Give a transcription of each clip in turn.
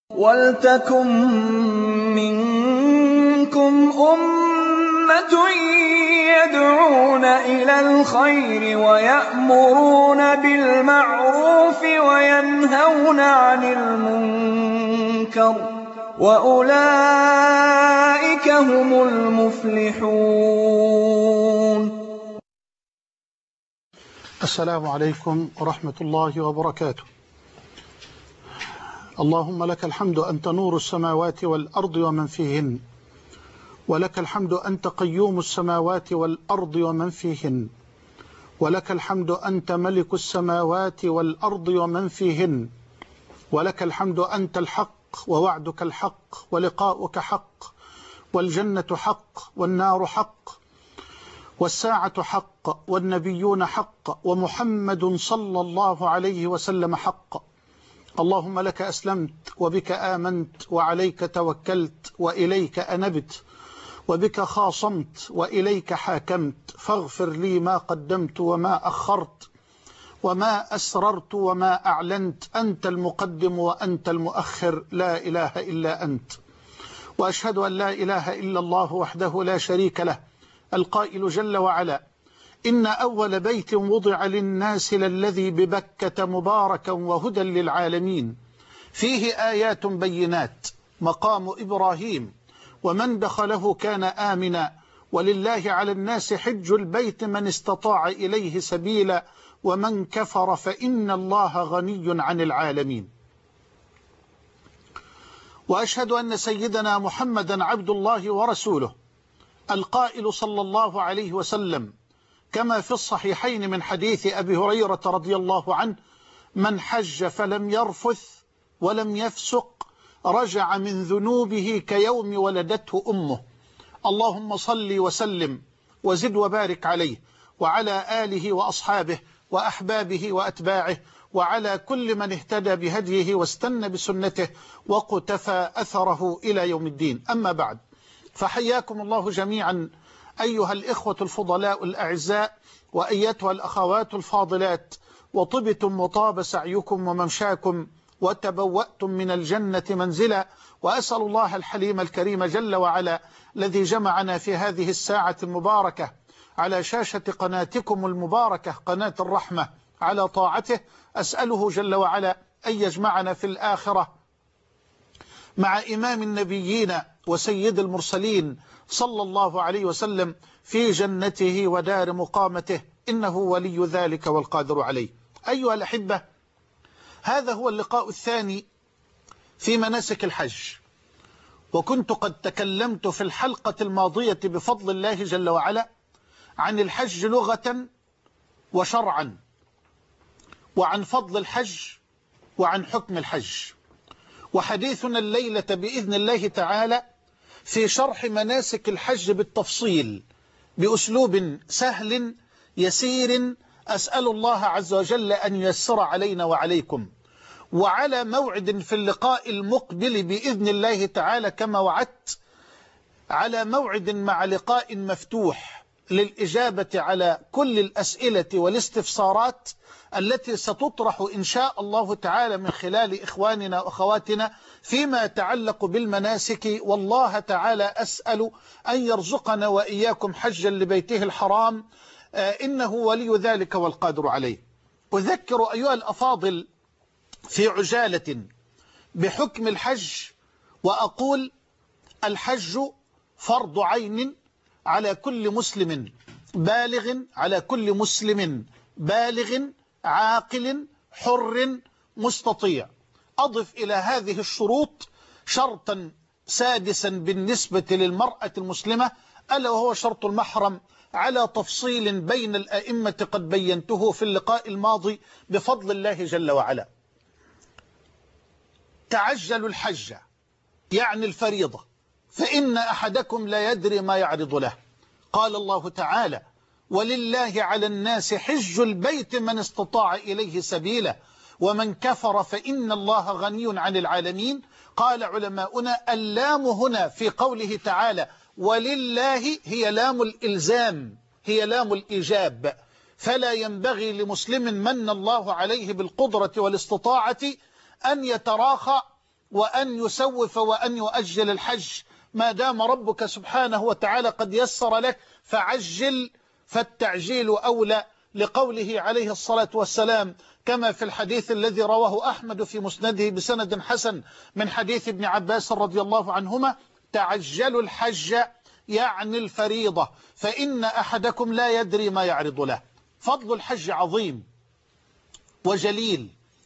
وَلْتَكُن مِّنكُمْ أُمَّةٌ يَدْعُونَ إِلَى الْخَيْرِ وَيَأْمُرُونَ بِالْمَعْرُوفِ وَيَنْهَوْنَ عَنِ الْمُنكَرِ ۚ وَأُولَٰئِكَ هُمُ الْمُفْلِحُونَ. السلام عليكم ورحمة الله وبركاته. اللهم لك الحمد أنت نور السماوات والأرض ومن فيهن، ولك الحمد أنت قيوم السماوات والأرض ومن فيهن، ولك الحمد أنت ملك السماوات والأرض ومن فيهن، ولك الحمد أنت الحق ووعدك الحق ولقاؤك حق، والجنة حق والنار حق، والساعة حق، والنبيون حق، ومحمد صلى الله عليه وسلم حق. اللهم لك أسلمت وبك آمنت وعليك توكلت وإليك أنبت، وبك خاصمت وإليك حاكمت، فاغفر لي ما قدمت وما أخرت وما أسررت وما أعلنت، أنت المقدم وأنت المؤخر، لا إله إلا أنت. وأشهد أن لا إله إلا الله وحده لا شريك له، القائل جل وعلا: إن أول بيت وضع للناس للذي ببكة مباركا وهدى للعالمين، فيه آيات بينات، مقام إبراهيم، ومن دخله كان آمنا، ولله على الناس حج البيت من استطاع إليه سبيلا، ومن كفر فإن الله غني عن العالمين. وأشهد أن سيدنا محمدا عبد الله ورسوله، القائل صلى الله عليه وسلم كما في الصحيحين من حديث أبي هريرة رضي الله عنه: من حج فلم يرفث ولم يفسق رجع من ذنوبه كيوم ولدته أمه. اللهم صل وسلم وزد وبارك عليه وعلى آله وأصحابه وأحبابه وأتباعه، وعلى كل من اهتدى بهديه واستنى بسنته وقتفى أثره إلى يوم الدين. أما بعد، فحياكم الله جميعا أيها الإخوة الفضلاء الأعزاء، وأيتها الأخوات الفاضلات، وطبتم وطاب سعيكم وممشاكم، وتبوأتم من الجنة منزلا. وأسأل الله الحليم الكريم جل وعلا الذي جمعنا في هذه الساعة المباركة على شاشة قناتكم المباركة قناة الرحمة على طاعته، أسأله جل وعلا أن يجمعنا في الآخرة مع إمام النبيين وسيد المرسلين صلى الله عليه وسلم في جنته ودار مقامته، إنه ولي ذلك والقادر عليه. أيها الأحبة، هذا هو اللقاء الثاني في مناسك الحج، وكنت قد تكلمت في الحلقة الماضية بفضل الله جل وعلا عن الحج لغة وشرعا، وعن فضل الحج، وعن حكم الحج. وحديثنا الليلة بإذن الله تعالى في شرح مناسك الحج بالتفصيل بأسلوب سهل يسير، أسأل الله عز وجل أن ييسر علينا وعليكم. وعلى موعد في اللقاء المقبل بإذن الله تعالى كما وعدت، على موعد مع لقاء مفتوح للإجابة على كل الأسئلة والاستفسارات التي ستطرح إن شاء الله تعالى من خلال إخواننا وأخواتنا فيما يتعلق بالمناسك. والله تعالى أسأل أن يرزقنا وإياكم حجا لبيته الحرام، إنه ولي ذلك والقادر عليه. أذكر أيها الأفاضل في عجالة بحكم الحج، وأقول: الحج فرض عين على كل مسلم بالغ، على كل مسلم بالغ عاقل حر مستطيع. أضف إلى هذه الشروط شرطا سادسا بالنسبة للمرأة المسلمة، ألا وهو شرط المحرم، على تفصيل بين الأئمة قد بينته في اللقاء الماضي بفضل الله جل وعلا. تعجلوا الحج يعني الفريضة، فإن أحدكم لا يدري ما يعرض له. قال الله تعالى: ولله على الناس حج البيت من استطاع إليه سبيلا، ومن كفر فإن الله غني عن العالمين. قال علماؤنا: اللام هنا في قوله تعالى ولله هي لام الإلزام، هي لام الإيجاب، فلا ينبغي لمسلم من الله عليه بالقدرة والاستطاعة أن يتراخى وأن يسوف وأن يؤجل الحج ما دام ربك سبحانه وتعالى قد يسر لك فعجل، فالتعجيل أولى، لقوله عليه الصلاة والسلام كما في الحديث الذي رواه أحمد في مسنده بسند حسن من حديث ابن عباس رضي الله عنهما: تعجلوا الحج يعني الفريضة فإن أحدكم لا يدري ما يعرض له. فضل الحج عظيم وجليل.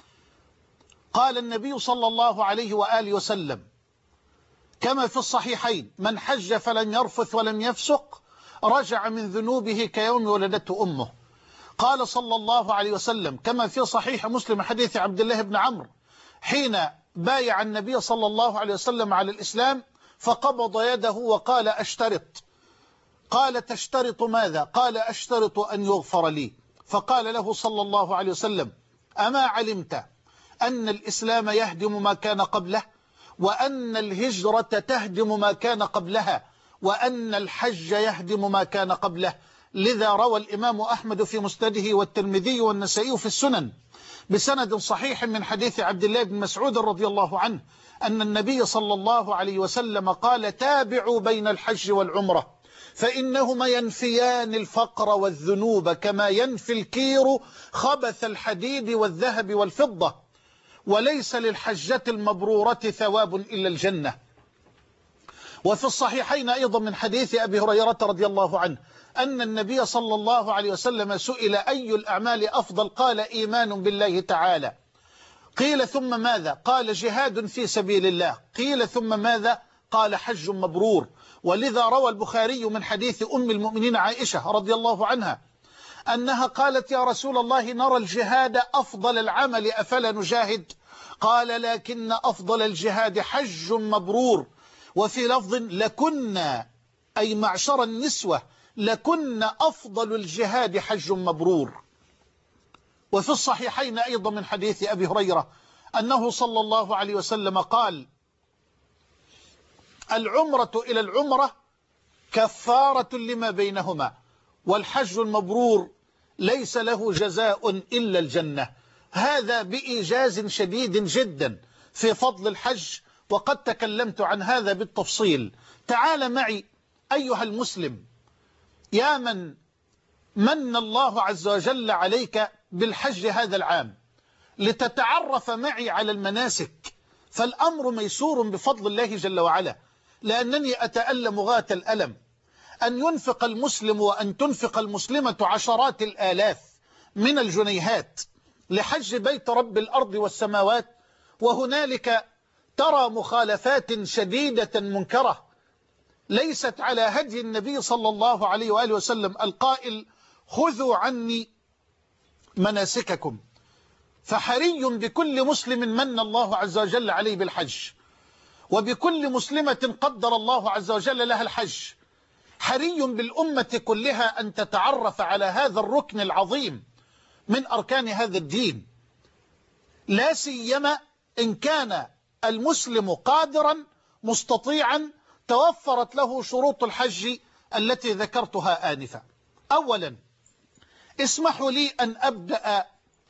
قال النبي صلى الله عليه وآله وسلم كما في الصحيحين: من حج فلن يرفث ولن يفسق رجع من ذنوبه كيوم ولدته أمه. قال صلى الله عليه وسلم كما في صحيح مسلم حديث عبد الله بن عمرو حين بايع النبي صلى الله عليه وسلم على الإسلام فقبض يده وقال: أشترط. قال: تشترط ماذا؟ قال: أشترط أن يغفر لي. فقال له صلى الله عليه وسلم: أما علمت أن الإسلام يهدم ما كان قبله، وأن الهجرة تهدم ما كان قبلها، وأن الحج يهدم ما كان قبله؟ لذا روى الإمام أحمد في مسنده والترمذي والنسائي في السنن بسند صحيح من حديث عبد الله بن مسعود رضي الله عنه أن النبي صلى الله عليه وسلم قال: تابعوا بين الحج والعمرة فإنهما ينفيان الفقر والذنوب كما ينفي الكير خبث الحديد والذهب والفضة، وليس للحجة المبرورة ثواب إلا الجنة. وفي الصحيحين أيضا من حديث أبي هريرة رضي الله عنه أن النبي صلى الله عليه وسلم سئل: أي الأعمال أفضل؟ قال: إيمان بالله تعالى. قيل: ثم ماذا؟ قال: جهاد في سبيل الله. قيل: ثم ماذا؟ قال: حج مبرور. ولذا روى البخاري من حديث أم المؤمنين عائشة رضي الله عنها أنها قالت: يا رسول الله، نرى الجهاد أفضل العمل أفلا نجاهد؟ قال: لكن أفضل الجهاد حج مبرور. وفي لفظ: لكنا، أي معشر النسوة، لكنا أفضل الجهاد حج مبرور. وفي الصحيحين أيضا من حديث أبي هريرة أنه صلى الله عليه وسلم قال: العمرة إلى العمرة كفارة لما بينهما، والحج المبرور ليس له جزاء إلا الجنة. هذا بإيجاز شديد جدا في فضل الحج، وقد تكلمت عن هذا بالتفصيل. تعال معي أيها المسلم، يا من الله عز وجل عليك بالحج هذا العام، لتتعرف معي على المناسك، فالأمر ميسور بفضل الله جل وعلا، لأنني أتألم غاية الألم أن ينفق المسلم وأن تنفق المسلمة عشرات الآلاف من الجنيهات لحج بيت رب الأرض والسماوات، وهنالك ترى مخالفات شديدة منكرة ليست على هدي النبي صلى الله عليه وآله وسلم القائل: خذوا عني مناسككم. فحري بكل مسلم من الله عز وجل عليه بالحج، وبكل مسلمة قدر الله عز وجل لها الحج، حري بالأمة كلها أن تتعرف على هذا الركن العظيم من أركان هذا الدين، لا سيما إن كان المسلم قادرا مستطيعا توفرت له شروط الحج التي ذكرتها آنفا. أولا، اسمحوا لي أن أبدأ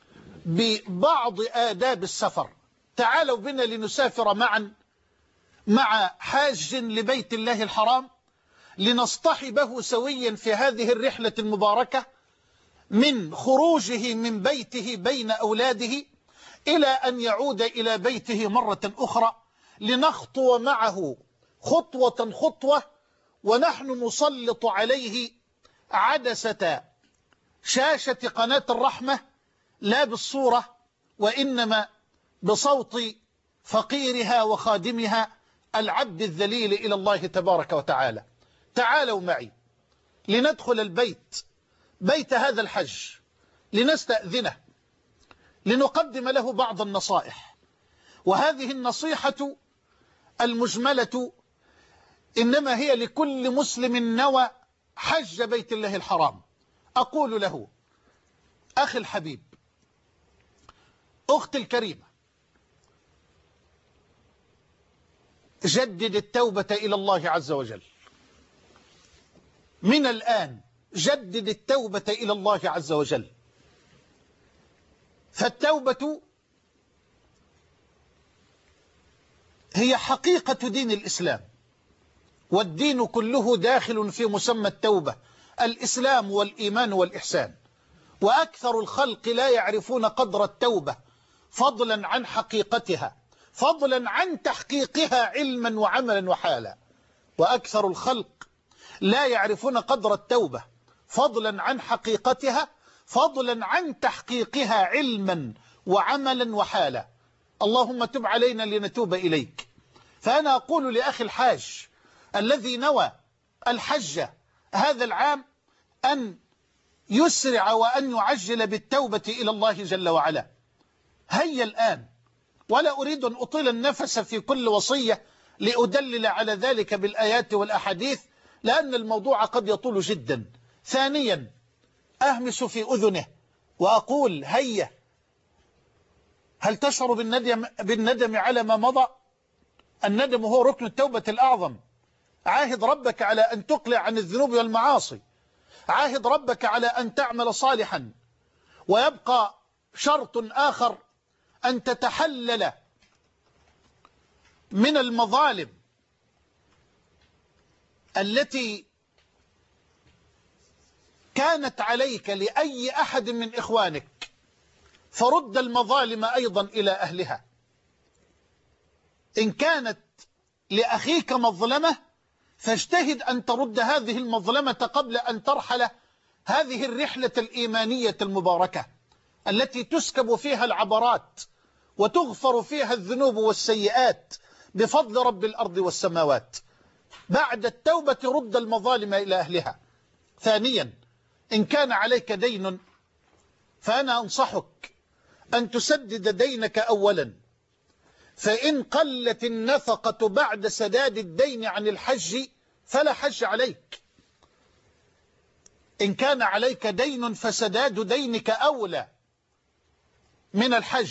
ببعض آداب السفر. تعالوا بنا لنسافر معا مع حاج لبيت الله الحرام، لنصطحبه سويا في هذه الرحلة المباركة من خروجه من بيته بين أولاده إلى أن يعود إلى بيته مرة أخرى، لنخطو معه خطوة خطوة، ونحن نسلط عليه عدسة شاشة قناة الرحمة، لا بالصورة وإنما بصوت فقيرها وخادمها العبد الذليل إلى الله تبارك وتعالى. تعالوا معي لندخل البيت، بيت هذا الحج، لنستأذنه، لنقدم له بعض النصائح. وهذه النصيحة المجملة إنما هي لكل مسلم نوى حج بيت الله الحرام. أقول له: أخي الحبيب، أختي الكريمة، جدد التوبة إلى الله عز وجل من الآن، جدد التوبة إلى الله عز وجل. فالتوبة هي حقيقة دين الإسلام، والدين كله داخل في مسمى التوبة، الإسلام والإيمان والإحسان. وأكثر الخلق لا يعرفون قدر التوبة، فضلا عن حقيقتها، فضلا عن تحقيقها علما وعملا وحالا. وأكثر الخلق لا يعرفون قدر التوبة، فضلا عن حقيقتها، فضلا عن تحقيقها علما وعملا وحالا. اللهم تب علينا لنتوب إليك. فأنا أقول لأخي الحاج الذي نوى الحج هذا العام أن يسرع وأن يعجل بالتوبة إلى الله جل وعلا. هيا الآن، ولا أريد أن أطيل النفس في كل وصية لأدلل على ذلك بالآيات والأحاديث، لأن الموضوع قد يطول جدا. ثانيا، أهمس في أذنه وأقول هيا، هل تشعر بالندم على ما مضى؟ الندم هو ركن التوبة الأعظم. عاهد ربك على أن تقلع عن الذنوب والمعاصي، عاهد ربك على أن تعمل صالحا. ويبقى شرط آخر، أن تتحلل من المظالم التي كانت عليك لأي أحد من إخوانك، فرد المظالم أيضا إلى أهلها. إن كانت لأخيك مظلمة فاجتهد أن ترد هذه المظلمة قبل أن ترحل هذه الرحلة الإيمانية المباركة التي تسكب فيها العبرات وتغفر فيها الذنوب والسيئات بفضل رب الأرض والسماوات. بعد التوبة رد المظالم إلى أهلها. ثانيا، إن كان عليك دين فأنا أنصحك أن تسدد دينك أولا، فإن قلت النفقة بعد سداد الدين عن الحج فلا حج عليك. إن كان عليك دين فسداد دينك أولى من الحج،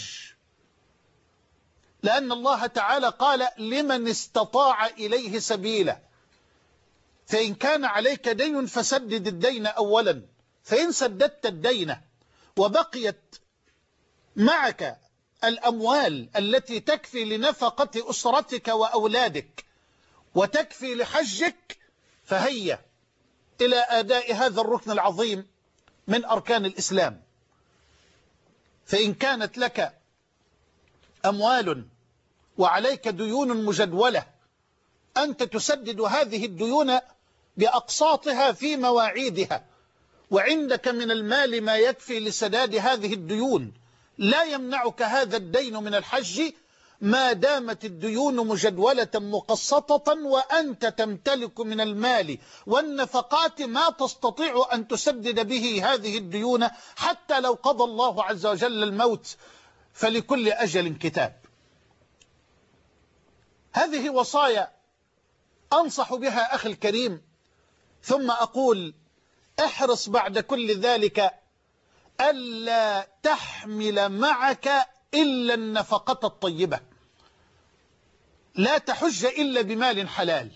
لأن الله تعالى قال لمن استطاع إليه سبيلا. فإن كان عليك دين فسدد الدين أولا، فإن سددت الدين وبقيت معك الأموال التي تكفي لنفقة أسرتك وأولادك وتكفي لحجك، فهيا إلى أداء هذا الركن العظيم من أركان الإسلام. فإن كانت لك أموال وعليك ديون مجدولة، أنت تسدد هذه الديون بأقساطها في مواعيدها، وعندك من المال ما يكفي لسداد هذه الديون. لا يمنعك هذا الدين من الحج ما دامت الديون مجدولة مقسطة، وأنت تمتلك من المال والنفقات ما تستطيع أن تسدد به هذه الديون، حتى لو قضى الله عز وجل الموت فلكل أجل كتاب. هذه وصايا أنصح بها أخي الكريم. ثم أقول احرص بعد كل ذلك ألا تحمل معك إلا النفقة الطيبة. لا تحج إلا بمال حلال،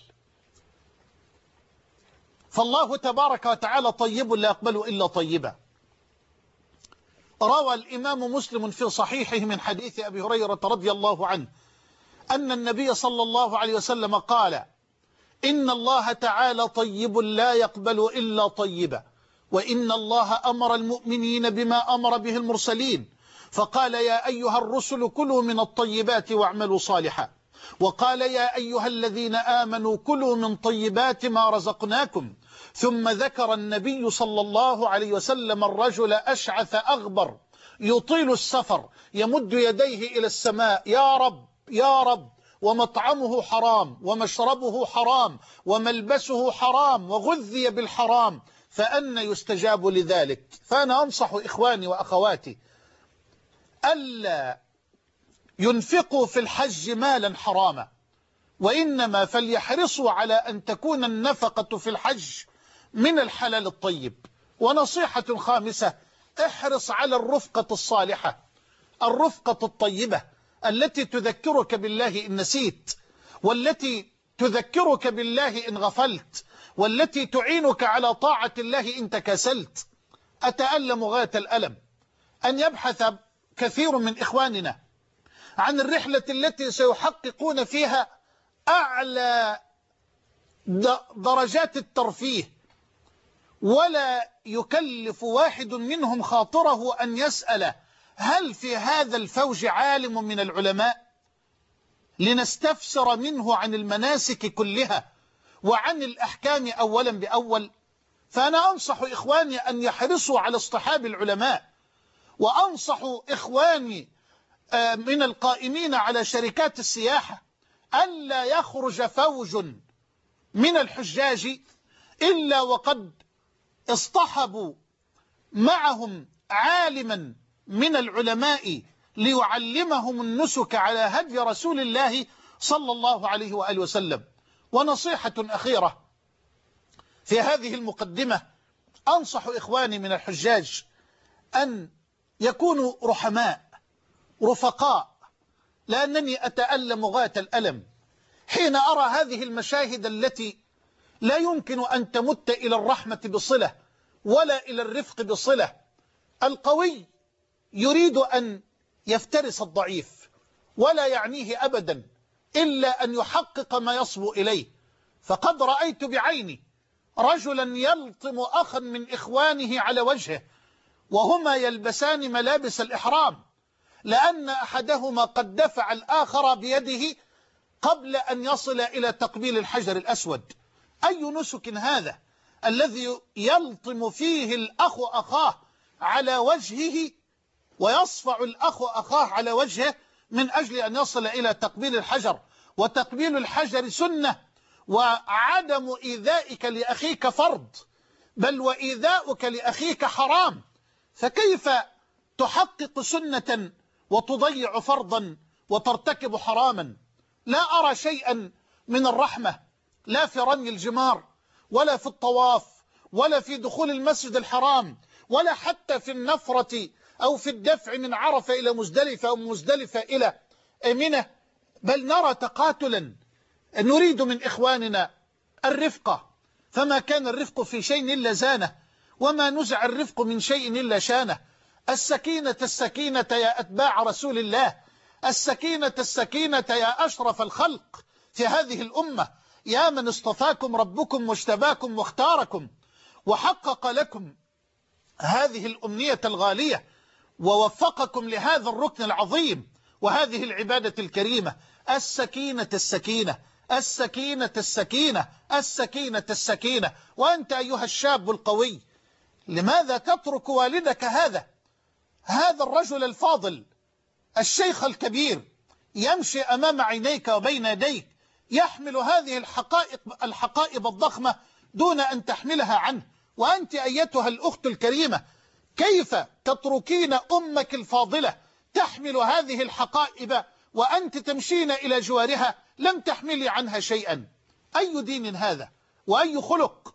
فالله تبارك وتعالى طيب لا يقبل إلا طيبا. روى الإمام مسلم في صحيحه من حديث أبي هريرة رضي الله عنه أن النبي صلى الله عليه وسلم قال: إن الله تعالى طيب لا يقبل إلا طيبا، وإن الله أمر المؤمنين بما أمر به المرسلين، فقال: يا أيها الرسل كلوا من الطيبات واعملوا صالحا، وقال: يا أيها الذين آمنوا كلوا من طيبات ما رزقناكم. ثم ذكر النبي صلى الله عليه وسلم الرجل أشعث أغبر يطيل السفر يمد يديه إلى السماء: يا رب يا رب، ومطعمه حرام ومشربه حرام وملبسه حرام وغذي بالحرام، فأنا يستجاب لذلك؟ فأنا أنصح إخواني وأخواتي ألا ينفقوا في الحج مالا حراما، وإنما فليحرصوا على أن تكون النفقة في الحج من الحلال الطيب. ونصيحة خامسة: احرص على الرفقة الصالحة، الرفقة الطيبة التي تذكرك بالله إن نسيت، والتي تذكرك بالله إن غفلت، والتي تعينك على طاعة الله إن تكاسلت. أتألم غاية الألم أن يبحث كثير من إخواننا عن الرحلة التي سيحققون فيها أعلى درجات الترفيه، ولا يكلف واحد منهم خاطره أن يسأل هل في هذا الفوج عالم من العلماء لنستفسر منه عن المناسك كلها وعن الأحكام أولا بأول. فأنا أنصح إخواني أن يحرصوا على اصطحاب العلماء، وأنصح إخواني من القائمين على شركات السياحة ألا يخرج فوج من الحجاج إلا وقد اصطحبوا معهم عالما من العلماء ليعلمهم النسك على هدي رسول الله صلى الله عليه وآله وسلم. ونصيحة أخيرة في هذه المقدمة، أنصح إخواني من الحجاج أن يكونوا رحماء رفقاء، لأنني أتألم غاية الألم حين أرى هذه المشاهد التي لا يمكن أن تمت إلى الرحمة بصلة ولا إلى الرفق بصلة. القوي يريد أن يفترس الضعيف، ولا يعنيه أبدا إلا أن يحقق ما يصبو إليه. فقد رأيت بعيني رجلا يلطم أخا من إخوانه على وجهه وهما يلبسان ملابس الإحرام، لأن أحدهما قد دفع الآخر بيده قبل أن يصل إلى تقبيل الحجر الأسود. أي نسك هذا الذي يلطم فيه الأخ أخاه على وجهه، ويصفع الأخ أخاه على وجهه من أجل أن يصل إلى تقبيل الحجر؟ وتقبيل الحجر سنة، وعدم إيذائك لأخيك فرض، بل وإيذاؤك لأخيك حرام. فكيف تحقق سنة وتضيع فرضا وترتكب حراما؟ لا أرى شيئا من الرحمة، لا في رمي الجمار، ولا في الطواف، ولا في دخول المسجد الحرام، ولا حتى في النفرة أو في الدفع من عرفة إلى مزدلفة أو مزدلفة إلى منى، بل نرى تقاتلا. نريد من إخواننا الرفقة، فما كان الرفق في شيء إلا زانه، وما نزع الرفق من شيء إلا شانه. السكينة السكينة يا أتباع رسول الله، السكينة السكينة يا أشرف الخلق في هذه الأمة، يا من اصطفاكم ربكم واجتباكم واختاركم وحقق لكم هذه الأمنية الغالية ووفقكم لهذا الركن العظيم وهذه العبادة الكريمة. السكينة السكينة السكينة السكينة السكينة السكينة. وأنت أيها الشاب القوي، لماذا تترك والدك هذا الرجل الفاضل الشيخ الكبير يمشي أمام عينيك وبين يديك، يحمل هذه الحقائب الضخمة دون أن تحملها عنه؟ وأنت أيتها الأخت الكريمة، كيف تتركين أمك الفاضلة تحمل هذه الحقائب وأنت تمشين إلى جوارها لم تحملي عنها شيئا؟ أي دين هذا؟ وأي خلق؟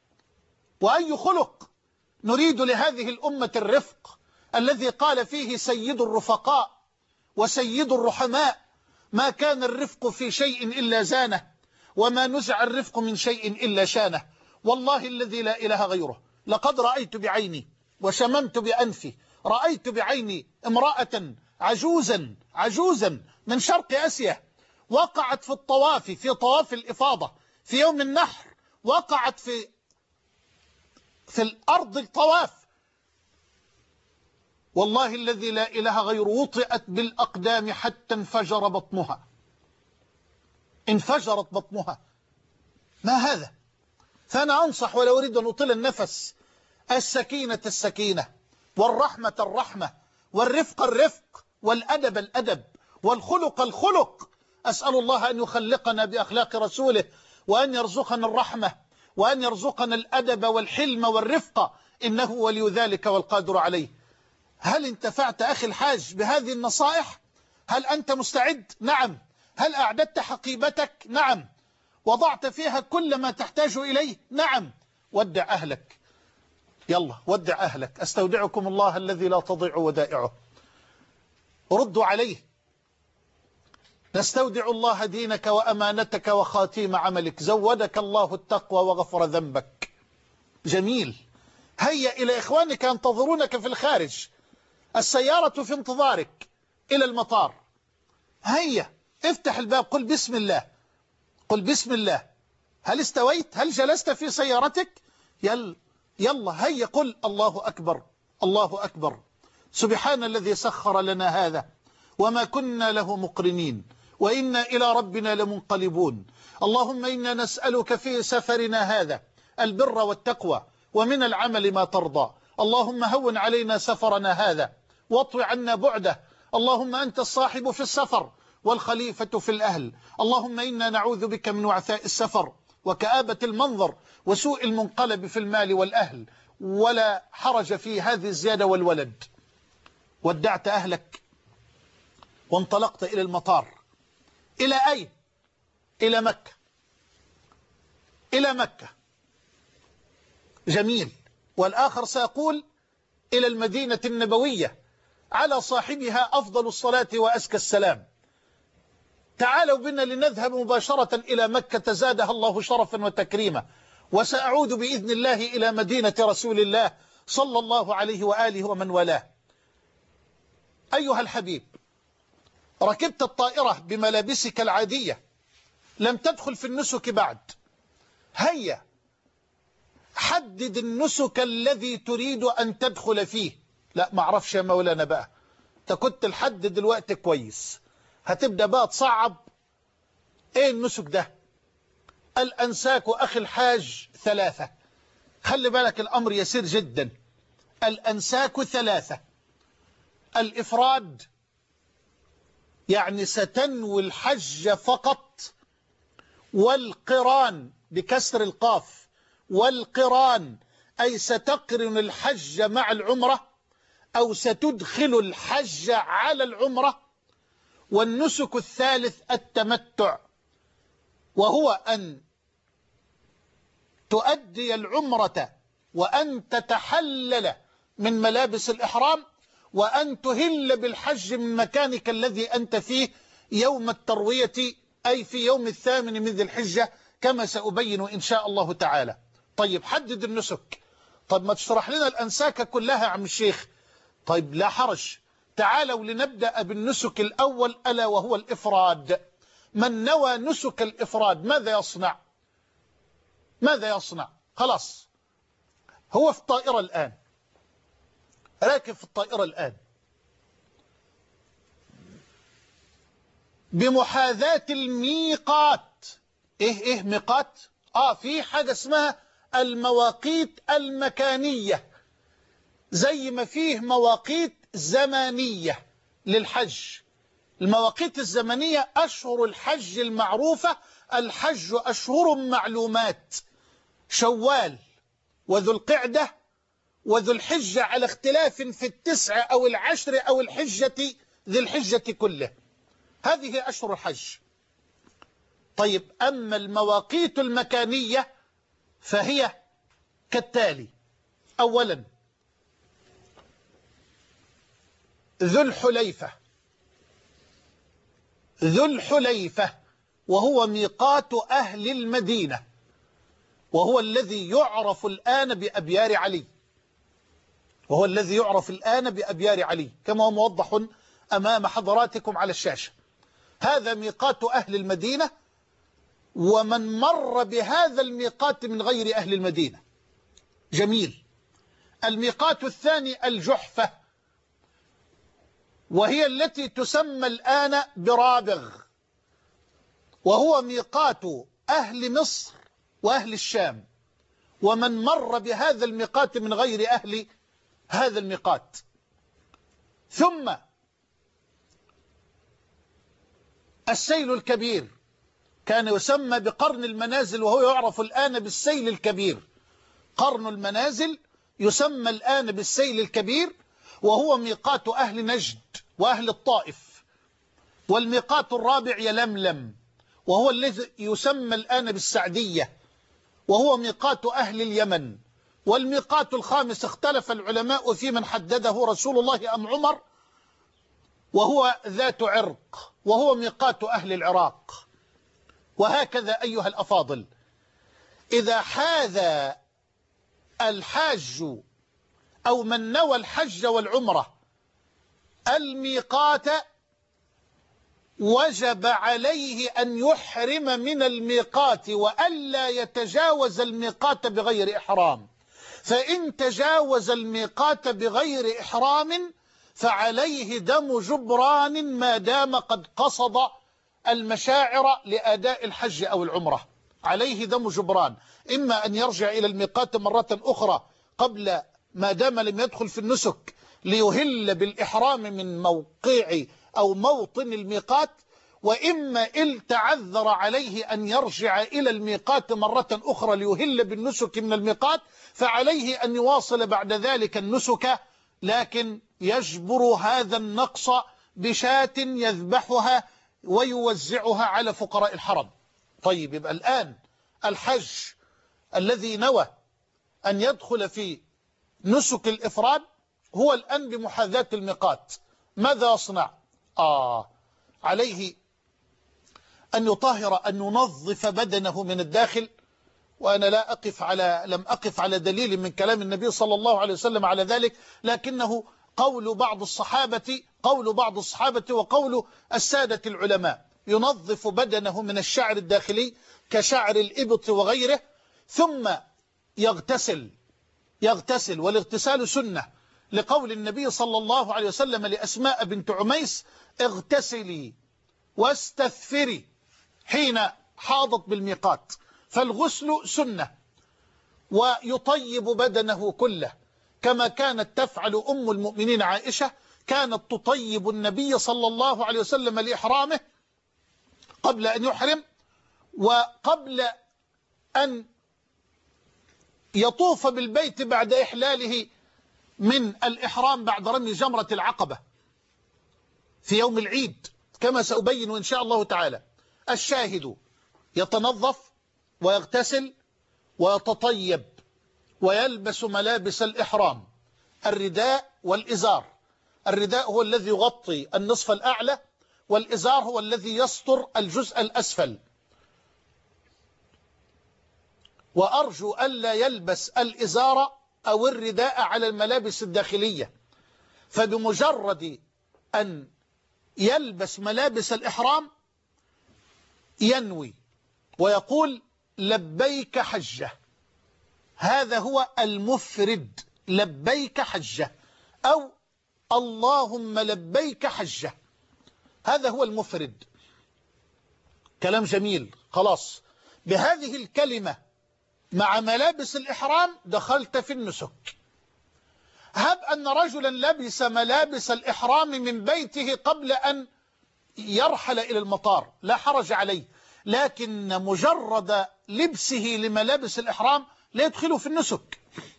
وأي خلق؟ نريد لهذه الأمة الرفق الذي قال فيه سيد الرفقاء وسيد الرحماء: ما كان الرفق في شيء إلا زانه، وما نزع الرفق من شيء إلا شانه. والله الذي لا إله غيره، لقد رأيت بعيني وشممت بأنفي، رأيت بعيني امرأة عجوزا من شرق آسيا، وقعت في الطواف، في طواف الإفاضة في يوم النحر، وقعت في الأرض الطواف، والله الذي لا إله غيره وطئت بالأقدام حتى انفجر بطنها، انفجرت بطنها. ما هذا؟ فأنا أنصح ولا أريد أن أطيل النفس: السكينة السكينة، والرحمة الرحمة، والرفق الرفق، والأدب الأدب، والخلق الخلق. أسأل الله أن يخلقنا بأخلاق رسوله، وأن يرزقنا الرحمة، وأن يرزقنا الأدب والحلم والرفق، إنه ولي ذلك والقادر عليه. هل انتفعت أخي الحاج بهذه النصائح؟ هل أنت مستعد؟ نعم. هل أعددت حقيبتك؟ نعم. وضعت فيها كل ما تحتاج إليه؟ نعم. ودع أهلك، يلا ودع أهلك، أستودعكم الله الذي لا تضيع ودائعه. ردوا عليه: نستودع الله دينك وأمانتك وخاتيم عملك، زودك الله التقوى وغفر ذنبك. جميل. هيا إلى إخوانك ينتظرونك في الخارج، السيارة في انتظارك إلى المطار. هيا افتح الباب، قل بسم الله، قل بسم الله. هل استويت؟ هل جلست في سيارتك؟ يلا هيا قل الله أكبر، الله أكبر. سبحان الذي سخر لنا هذا وما كنا له مقرنين وإنا إلى ربنا لمنقلبون. اللهم إنا نسألك في سفرنا هذا البر والتقوى ومن العمل ما ترضى. اللهم هون علينا سفرنا هذا واطوي عنا بعده. اللهم أنت الصاحب في السفر والخليفة في الأهل. اللهم إنا نعوذ بك من وعثاء السفر وكآبة المنظر وسوء المنقلب في المال والأهل، ولا حرج في هذه الزيادة والولد. ودعت أهلك وانطلقت إلى المطار. إلى أين؟ إلى مكة. إلى مكة. جميل. والآخر سيقول إلى المدينة النبوية على صاحبها أفضل الصلاة وأزكى السلام. تعالوا بنا لنذهب مباشرة إلى مكة زادها الله شرفا وتكريما، وسأعود بإذن الله إلى مدينة رسول الله صلى الله عليه وآله ومن والاه. أيها الحبيب، ركبت الطائرة بملابسك العادية، لم تدخل في النسك بعد. هيا حدد النسك الذي تريد أن تدخل فيه. لا ما اعرفش يا مولانا بقى، انت كنت لحد دلوقتي كويس، هتبدأ بقى تصعب. ايه النسك ده؟ الأنساك أخي الحاج 3. خلي بالك الأمر يسير جدا. الأنساك 3. الإفراد يعني ستنوي الحج فقط، والقران بكسر القاف، والقران أي ستقرن الحج مع العمرة أو ستدخل الحج على العمرة. والنسك الثالث التمتع، وهو أن تؤدي العمرة وأن تتحلل من ملابس الإحرام، وأن تهل بالحج من مكانك الذي أنت فيه يوم التروية، أي في يوم 8 من ذي الحجة كما سأبين إن شاء الله تعالى. طيب حدد النسك. طيب ما تشرح لنا الأنساك كلها يا عم الشيخ؟ طيب لا حرج، تعالوا لنبدأ بالنسك الأول ألا وهو الإفراد. من نوى نسك الإفراد ماذا يصنع؟ ماذا يصنع؟ خلاص هو في الطائرة الآن، راكب في الطائرة الآن، بمحاذاة الميقات. ايه ميقات؟ في حاجة اسمها المواقيت المكانية، زي ما فيه مواقيت زمانية للحج. المواقيت الزمنية أشهر الحج المعروفة. الحج أشهر معلومات، شوال وذو القعدة وذو الحجة، على اختلاف في 9 أو 10 أو ذي الحجة كله. هذه أشهر الحج. طيب أما المواقيت المكانية فهي كالتالي: أولا ذو الحليفة. ذو الحليفة وهو ميقات أهل المدينة، وهو الذي يعرف الآن بأبيار علي، وهو الذي يعرف الآن بأبيار علي كما هو موضح أمام حضراتكم على الشاشة. هذا ميقات أهل المدينة، ومن مر بهذا الميقات من غير أهل المدينة. جميل. الميقات الثاني الجحفة، وهي التي تسمى الآن برابغ، وهو ميقات أهل مصر وأهل الشام، ومن مر بهذا الميقات من غير أهل هذا الميقات. ثم السيل الكبير، كان يسمى بقرن المنازل وهو يعرف الآن بالسيل الكبير. قرن المنازل يسمى الآن بالسيل الكبير، وهو ميقات أهل نجد وأهل الطائف. والميقات الرابع يلملم، وهو الذي يسمى الآن بالسعدية، وهو ميقات أهل اليمن. والميقات الخامس اختلف العلماء في من حدده، رسول الله أم عمر، وهو ذات عرق، وهو ميقات أهل العراق. وهكذا أيها الأفاضل، إذا حاذ الحاج أو من نوى الحج والعمرة الميقات وجب عليه أن يحرم من الميقات وألا يتجاوز الميقات بغير إحرام. فإن تجاوز الميقات بغير إحرام فعليه دم جبران ما دام قد قصد المشاعر لأداء الحج أو العمرة. عليه دم جبران، إما أن يرجع إلى الميقات مرة أخرى قبل ما دام لم يدخل في النسك ليهل بالإحرام من موقع أو موطن الميقات، وإما إن تعذر عليه أن يرجع إلى الميقات مرة أخرى ليهل بالنسك من الميقات فعليه أن يواصل بعد ذلك النسك، لكن يجبر هذا النقص بشاة يذبحها ويوزعها على فقراء الحرم. طيب، يبقى الآن الحج الذي نوى أن يدخل في نسك الإفراد هو الآن بمحاذاة الميقات، ماذا يصنع؟ عليه أن يطهر، أن ينظف بدنه من الداخل. وأنا لم أقف على دليل من كلام النبي صلى الله عليه وسلم على ذلك، لكنه قول بعض الصحابة وقول السادة العلماء. ينظف بدنه من الشعر الداخلي كشعر الإبط وغيره، ثم يغتسل، والاغتسال سنة، لقول النبي صلى الله عليه وسلم لأسماء بنت عميس: اغتسلي واستثفري حين حاضت بالميقات. فالغسل سنة، ويطيب بدنه كله كما كانت تفعل أم المؤمنين عائشة، كانت تطيب النبي صلى الله عليه وسلم لإحرامه قبل أن يحرم وقبل أن يطوف بالبيت بعد إحلاله من الإحرام بعد رمي جمرة العقبة في يوم العيد، كما سأبين إن شاء الله تعالى. الشاهد يتنظف ويغتسل ويتطيب ويلبس ملابس الإحرام: الرداء والإزار. الرداء هو الذي يغطي النصف الأعلى، والإزار هو الذي يستر الجزء الأسفل. وأرجو ألا يلبس الإزار أو الرداء على الملابس الداخلية، فبمجرد أن يلبس ملابس الإحرام ينوي ويقول: لبيك حجة. هذا هو المفرد، لبيك حجة، أو اللهم لبيك حجة. هذا هو المفرد. كلام جميل. خلاص، بهذه الكلمة مع ملابس الإحرام دخلت في النسك. هب أن رجلا لبس ملابس الإحرام من بيته قبل أن يرحل إلى المطار، لا حرج عليه، لكن مجرد لبسه لملابس الإحرام لا يدخله في النسك.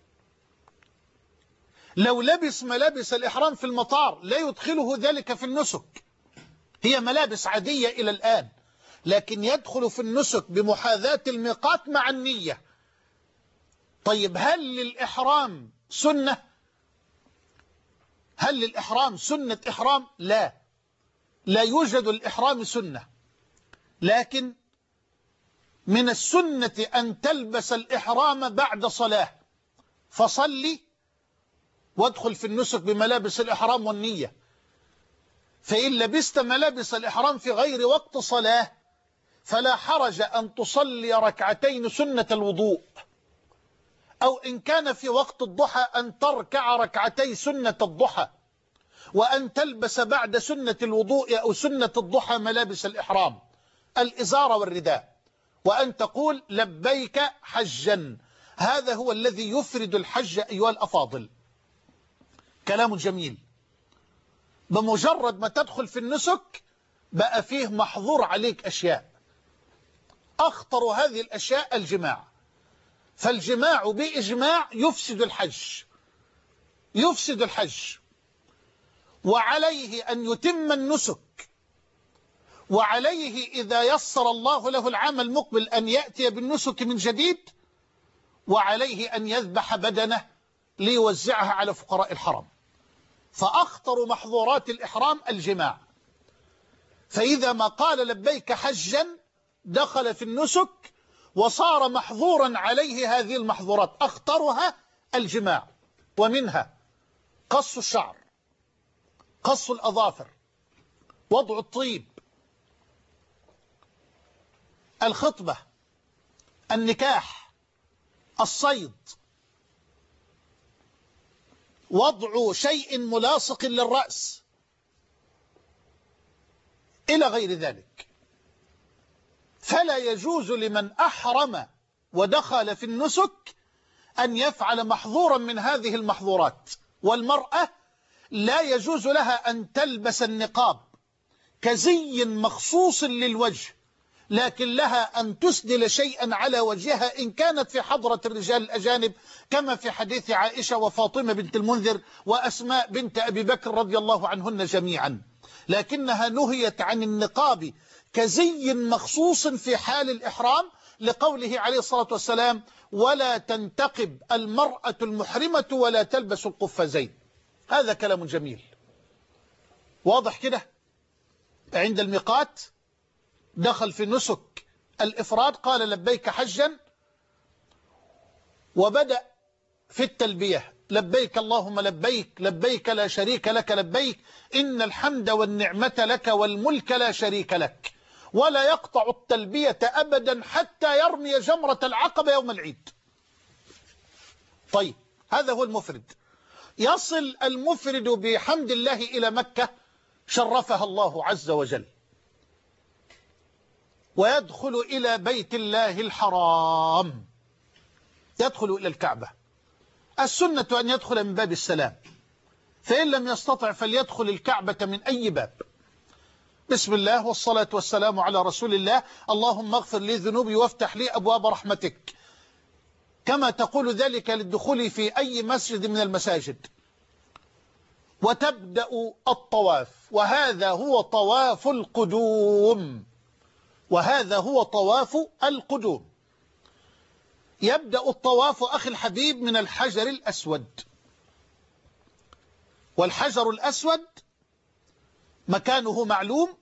لو لبس ملابس الإحرام في المطار لا يدخله ذلك في النسك. هي ملابس عادية إلى الآن، لكن يدخل في النسك بمحاذاة الميقات مع النية. طيب، هل للإحرام سنة؟ هل للإحرام سنة إحرام؟ لا يوجد الإحرام سنة، لكن من السنة أن تلبس الإحرام بعد صلاة، فصلي وادخل في النسك بملابس الإحرام والنية. فإن لبست ملابس الإحرام في غير وقت صلاة فلا حرج أن تصلي ركعتين سنة الوضوء، أو إن كان في وقت الضحى أن تركع ركعتي سنة الضحى، وأن تلبس بعد سنة الوضوء أو سنة الضحى ملابس الإحرام الإزار والرداء، وأن تقول: لبيك حجا. هذا هو الذي يفرد الحج أيها الأفاضل. كلام جميل. بمجرد ما تدخل في النسك بقى فيه محظور عليك أشياء. أخطر هذه الأشياء الجماع، فالجماع بإجماع يفسد الحج، وعليه أن يتم النسك، وعليه إذا يسر الله له العام المقبل أن يأتي بالنسك من جديد، وعليه أن يذبح بدنه ليوزعها على فقراء الحرم. فأخطر محظورات الإحرام الجماع، فإذا ما قال لبيك حجا دخل في النسك وصار محظورا عليه هذه المحظورات، أخطرها الجماع، ومنها قص الشعر، قص الأظافر، وضع الطيب، الخطبة، النكاح، الصيد، وضع شيء ملاصق للرأس إلى غير ذلك. فلا يجوز لمن أحرم ودخل في النسك أن يفعل محظورا من هذه المحظورات. والمرأة لا يجوز لها أن تلبس النقاب كزي مخصوص للوجه، لكن لها أن تسدل شيئا على وجهها إن كانت في حضرة الرجال الأجانب، كما في حديث عائشة وفاطمة بنت المنذر وأسماء بنت أبي بكر رضي الله عنهن جميعا. لكنها نهيت عن النقاب كزي مخصوص في حال الإحرام، لقوله عليه الصلاة والسلام: ولا تنتقب المرأة المحرمة ولا تلبس القفازين. هذا كلام جميل واضح كده. عند الميقات دخل في نسك الإفراد، قال لبيك حجا، وبدأ في التلبية: لبيك اللهم لبيك، لبيك لا شريك لك لبيك، إن الحمد والنعمة لك والملك لا شريك لك. ولا يقطع التلبية أبدا حتى يرمي جمرة العقبة يوم العيد. طيب، هذا هو المفرد. يصل المفرد بحمد الله إلى مكة شرفها الله عز وجل، ويدخل إلى بيت الله الحرام، يدخل إلى الكعبة. السنة أن يدخل من باب السلام، فإن لم يستطع فليدخل الكعبة من أي باب. بسم الله والصلاة والسلام على رسول الله، اللهم اغفر لي ذنوبي وافتح لي أبواب رحمتك، كما تقول ذلك للدخول في أي مسجد من المساجد. وتبدأ الطواف، وهذا هو طواف القدوم، وهذا هو طواف القدوم. يبدأ الطواف أخي الحبيب من الحجر الأسود، والحجر الأسود مكانه معلوم.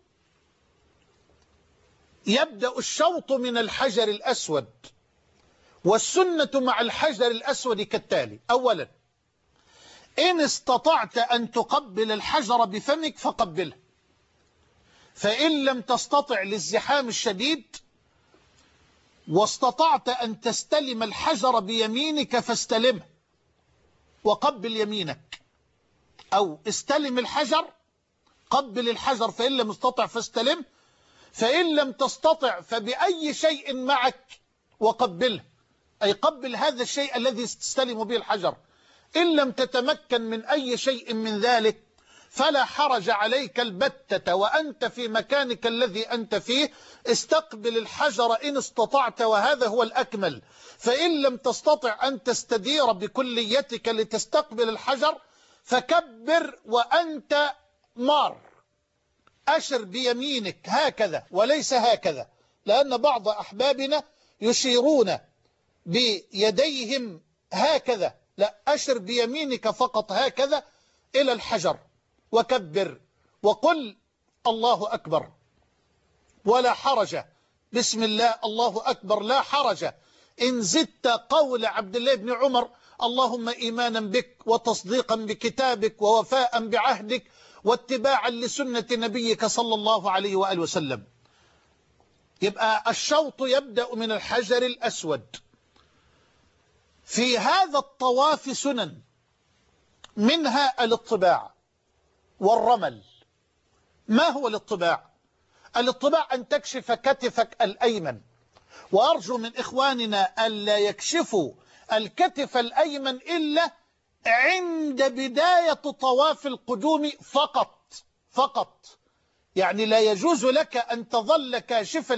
يبدأ الشوط من الحجر الأسود، والسنة مع الحجر الأسود كالتالي: أولا، إن استطعت أن تقبل الحجر بفمك فقبله، فإن لم تستطع للزحام الشديد واستطعت أن تستلم الحجر بيمينك فاستلمه وقبل يمينك، أو استلم الحجر قبل الحجر، فإن لم تستطع فاستلم، فإن لم تستطع فبأي شيء معك وقبله، أي قبل هذا الشيء الذي تستلم به الحجر. إن لم تتمكن من أي شيء من ذلك فلا حرج عليك البتة، وأنت في مكانك الذي أنت فيه استقبل الحجر إن استطعت، وهذا هو الأكمل. فإن لم تستطع أن تستدير بكليتك لتستقبل الحجر فكبر وأنت مار، أشر بيمينك هكذا وليس هكذا، لأن بعض أحبابنا يشيرون بيديهم هكذا، لا، أشر بيمينك فقط هكذا إلى الحجر وكبر وقل الله أكبر ولا حرج، بسم الله الله أكبر لا حرج. إن زدت قول عبد الله بن عمر: اللهم إيمانا بك وتصديقا بكتابك ووفاء بعهدك واتباعا لسنة نبيك صلى الله عليه وآله وسلم. يبقى الشوط يبدأ من الحجر الأسود. في هذا الطواف سنن، منها الاطباع والرمل. ما هو الاطباع؟ الاطباع أن تكشف كتفك الأيمن، وأرجو من إخواننا ألا يكشفوا الكتف الأيمن إلا عند بداية طواف القدوم فقط. يعني لا يجوز لك أن تظل كاشفا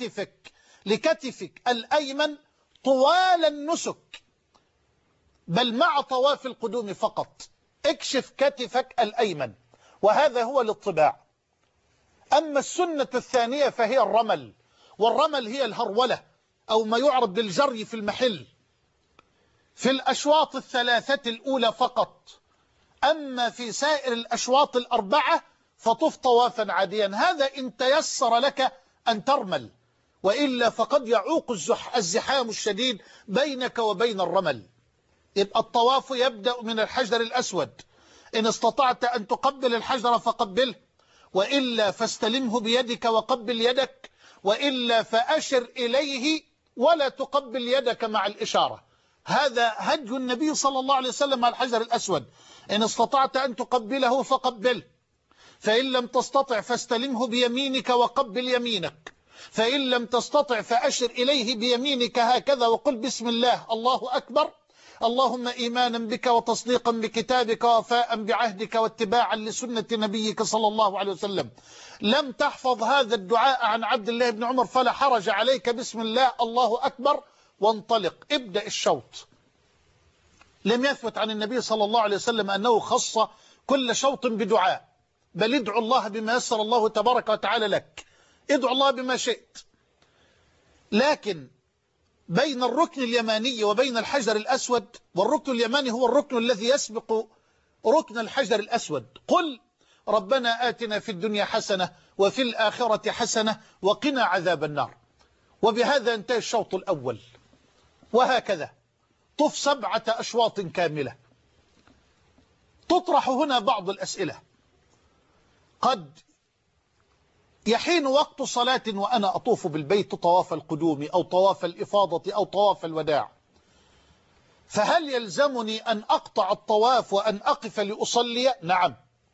لكتفك الأيمن طوال النسك، بل مع طواف القدوم فقط اكشف كتفك الأيمن، وهذا هو الاطباع. أما السنة الثانية فهي الرمل، والرمل هي الهرولة أو ما يعرف بالجري في المحل في الأشواط الثلاثة الأولى فقط. أما في سائر الأشواط الأربعة فطف طوافا عاديا، هذا إن تيسر لك أن ترمل، وإلا فقد يعوق الزحام الشديد بينك وبين الرمل. يبقى الطواف يبدأ من الحجر الأسود، إن استطعت أن تقبل الحجر فقبله، وإلا فاستلمه بيدك وقبل يدك، وإلا فأشر إليه ولا تقبل يدك مع الإشارة. هذا هدي النبي صلى الله عليه وسلم على الحجر الأسود. إن استطعت أن تقبله فقبله، فإن لم تستطع فاستلمه بيمينك وقبل يمينك، فإن لم تستطع فأشر إليه بيمينك هكذا وقل بسم الله الله أكبر، اللهم إيمانا بك وتصديقا بكتابك ووفاء بعهدك واتباعا لسنة نبيك صلى الله عليه وسلم. لم تحفظ هذا الدعاء عن عبد الله بن عمر فلا حرج عليك، بسم الله الله أكبر وانطلق، ابدأ الشوط. لم يثبت عن النبي صلى الله عليه وسلم أنه خص كل شوط بدعاء، بل ادعو الله بما يسر الله تبارك وتعالى لك، ادعو الله بما شئت. لكن بين الركن اليماني وبين الحجر الأسود، والركن اليماني هو الركن الذي يسبق ركن الحجر الأسود، قل ربنا آتنا في الدنيا حسنة وفي الآخرة حسنة وقنا عذاب النار. وبهذا ينتهي الشوط الأول، وهكذا طف 7 أشواط كاملة. تطرح هنا بعض الأسئلة. قد يحين وقت صلاة وأنا أطوف بالبيت طواف القدوم أو طواف الإفاضة أو طواف الوداع، فهل يلزمني أن أقطع الطواف وأن أقف لأصلي؟ نعم.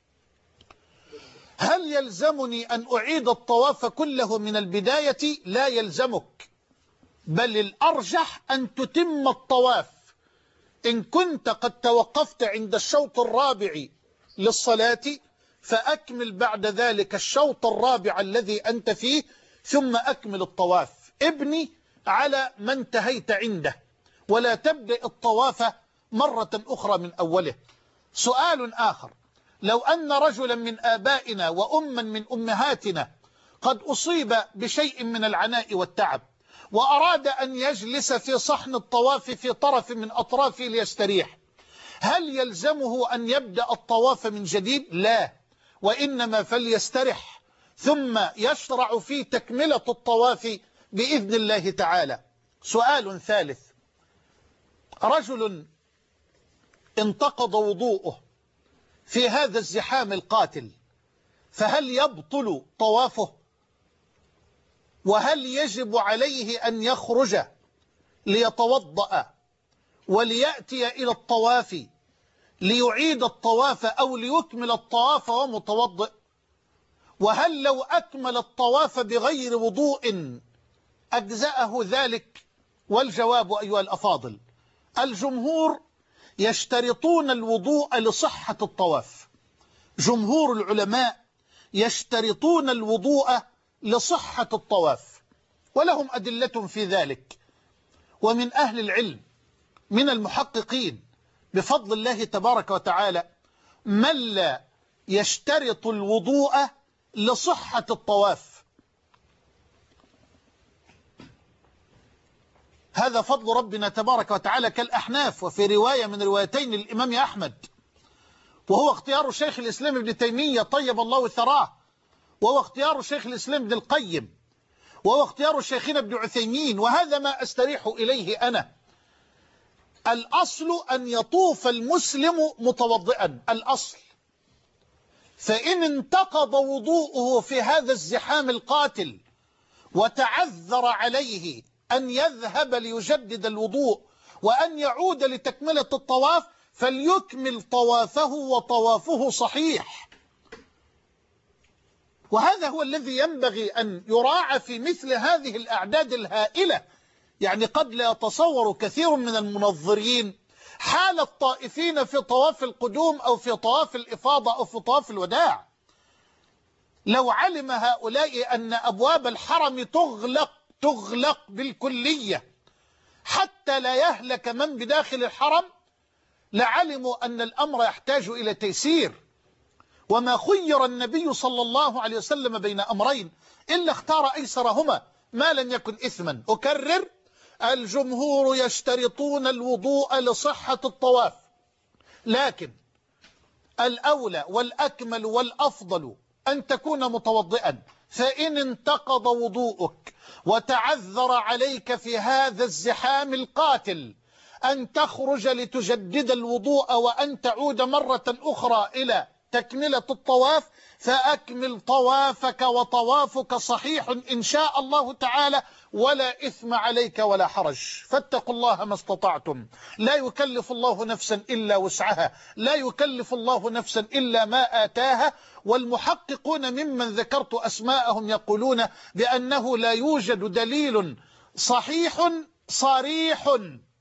هل يلزمني أن أعيد الطواف كله من البداية؟ لا يلزمك، بل الأرجح أن تتم الطواف. إن كنت قد توقفت عند الشوط الرابع للصلاة فأكمل بعد ذلك الشوط الرابع الذي أنت فيه، ثم أكمل الطواف. ابني على ما انتهيت عنده، ولا تبدأ الطواف مرة أخرى من أوله. سؤال آخر: لو أن رجلا من آبائنا وأما من أمهاتنا قد أصيب بشيء من العناء والتعب وأراد أن يجلس في صحن الطواف في طرف من أطرافه ليستريح، هل يلزمه أن يبدأ الطواف من جديد؟ لا، وإنما فليسترح ثم يشرع في تكملة الطواف بإذن الله تعالى. سؤال ثالث: رجل انتقض وضوءه في هذا الزحام القاتل، فهل يبطل طوافه؟ وهل يجب عليه أن يخرج ليتوضأ وليأتي إلى الطواف ليعيد الطواف أو ليكمل الطواف ومتوضئ؟ وهل لو أكمل الطواف بغير وضوء أجزأه ذلك؟ والجواب أيها الأفاضل: الجمهور يشترطون الوضوء لصحة الطواف. جمهور العلماء يشترطون الوضوء لصحة الطواف، ولهم أدلة في ذلك. ومن أهل العلم من المحققين بفضل الله تبارك وتعالى من لا يشترط الوضوء لصحة الطواف. هذا فضل ربنا تبارك وتعالى كالأحناف، وفي رواية من روايتين للإمام أحمد، وهو اختيار شيخ الإسلام ابن تيمية طيب الله ثراه، وهو اختيار شيخ الإسلام ابن القيم، وهو اختيار شيخنا ابن عثيمين، وهذا ما أستريح إليه أنا. الأصل أن يطوف المسلم متوضئا، الأصل. فإن انتقض وضوءه في هذا الزحام القاتل وتعذر عليه أن يذهب ليجدد الوضوء وأن يعود لتكملة الطواف فليكمل طوافه وطوافه صحيح. وهذا هو الذي ينبغي أن يراعى في مثل هذه الأعداد الهائلة. يعني قد لا يتصور كثير من المنظرين حال الطائفين في طواف القدوم أو في طواف الإفاضة أو في طواف الوداع. لو علم هؤلاء أن أبواب الحرم تغلق بالكلية حتى لا يهلك من بداخل الحرم لعلموا أن الأمر يحتاج إلى تيسير. وما خير النبي صلى الله عليه وسلم بين أمرين إلا اختار أيسرهما ما لم يكن إثما. أكرر: الجمهور يشترطون الوضوء لصحة الطواف، لكن الأولى والأكمل والأفضل أن تكون متوضئا. فإن انتقض وضوءك وتعذر عليك في هذا الزحام القاتل أن تخرج لتجدد الوضوء وأن تعود مرة أخرى إلى تكملة الطواف، فأكمل طوافك وطوافك صحيح إن شاء الله تعالى، ولا إثم عليك ولا حرج. فاتقوا الله ما استطعتم، لا يكلف الله نفسا إلا وسعها، لا يكلف الله نفسا إلا ما آتاها. والمحققون ممن ذكرت أسماءهم يقولون بأنه لا يوجد دليل صحيح صريح،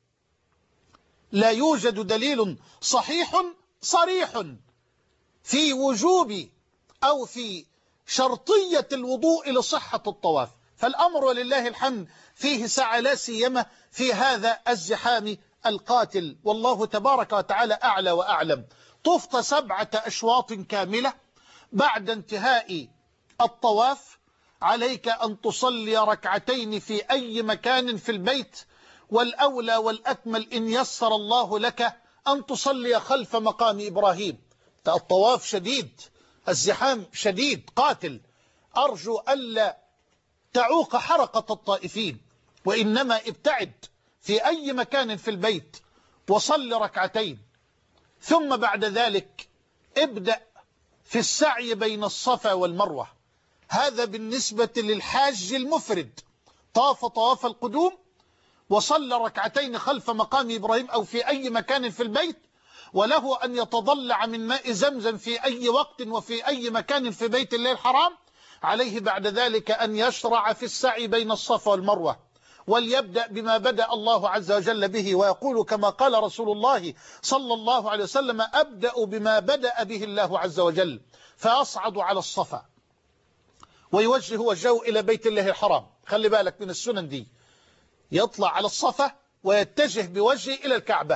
لا يوجد دليل صحيح صريح في وجوب أو في شرطية الوضوء لصحة الطواف. فالأمر ولله الحمد فيه سعة، لا سيما في هذا الزحام القاتل، والله تبارك وتعالى أعلى وأعلم. طفت 7 أشواط كاملة. بعد انتهاء الطواف عليك أن تصلي ركعتين في أي مكان في البيت، والأولى والأكمل إن يسر الله لك أن تصلي خلف مقام إبراهيم. الطواف شديد، الزحام شديد قاتل، أرجو ألا تعوق حركة الطائفين، وإنما ابتعد في أي مكان في البيت وصل ركعتين. ثم بعد ذلك ابدأ في السعي بين الصفا والمروة. هذا بالنسبة للحاج المفرد، طاف طواف القدوم وصلى ركعتين خلف مقام إبراهيم أو في أي مكان في البيت، وله أن يتضلع من ماء زمزم في أي وقت وفي أي مكان في بيت الله الحرام. عليه بعد ذلك أن يشرع في السعي بين الصفا والمروة، وليبدأ بما بدأ الله عز وجل به، ويقول كما قال رسول الله صلى الله عليه وسلم: أبدأ بما بدأ به الله عز وجل. فأصعد على الصفا ويوجه وجهه إلى بيت الله الحرام. خلي بالك من السنن دي، يطلع على الصفا ويتجه بوجهه إلى الكعبة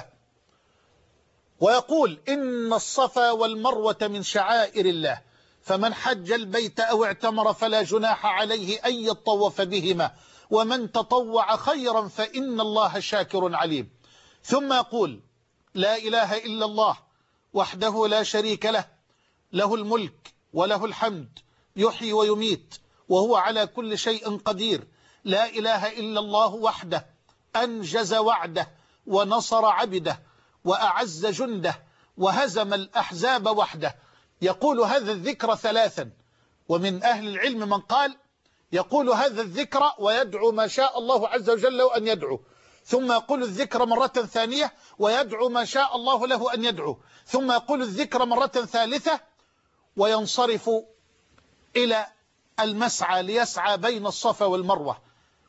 ويقول: إن الصفا والمروة من شعائر الله، فمن حج البيت أو اعتمر فلا جناح عليه أن يطوف بهما، ومن تطوع خيرا فإن الله شاكر عليم. ثم يقول: لا إله إلا الله وحده لا شريك له، له الملك وله الحمد، يحيي ويميت وهو على كل شيء قدير. لا إله إلا الله وحده أنجز وعده ونصر عبده وأعز جنده وهزم الأحزاب وحده. يقول هذا الذكر 3، ومن أهل العلم من قال يقول هذا الذكر ويدعو ما شاء الله عز وجل له أن يدعو، ثم يقول الذكر مرة ثانية ويدعو ما شاء الله له أن يدعو، ثم يقول الذكر مرة ثالثة وينصرف إلى المسعى ليسعى بين الصفا والمروة.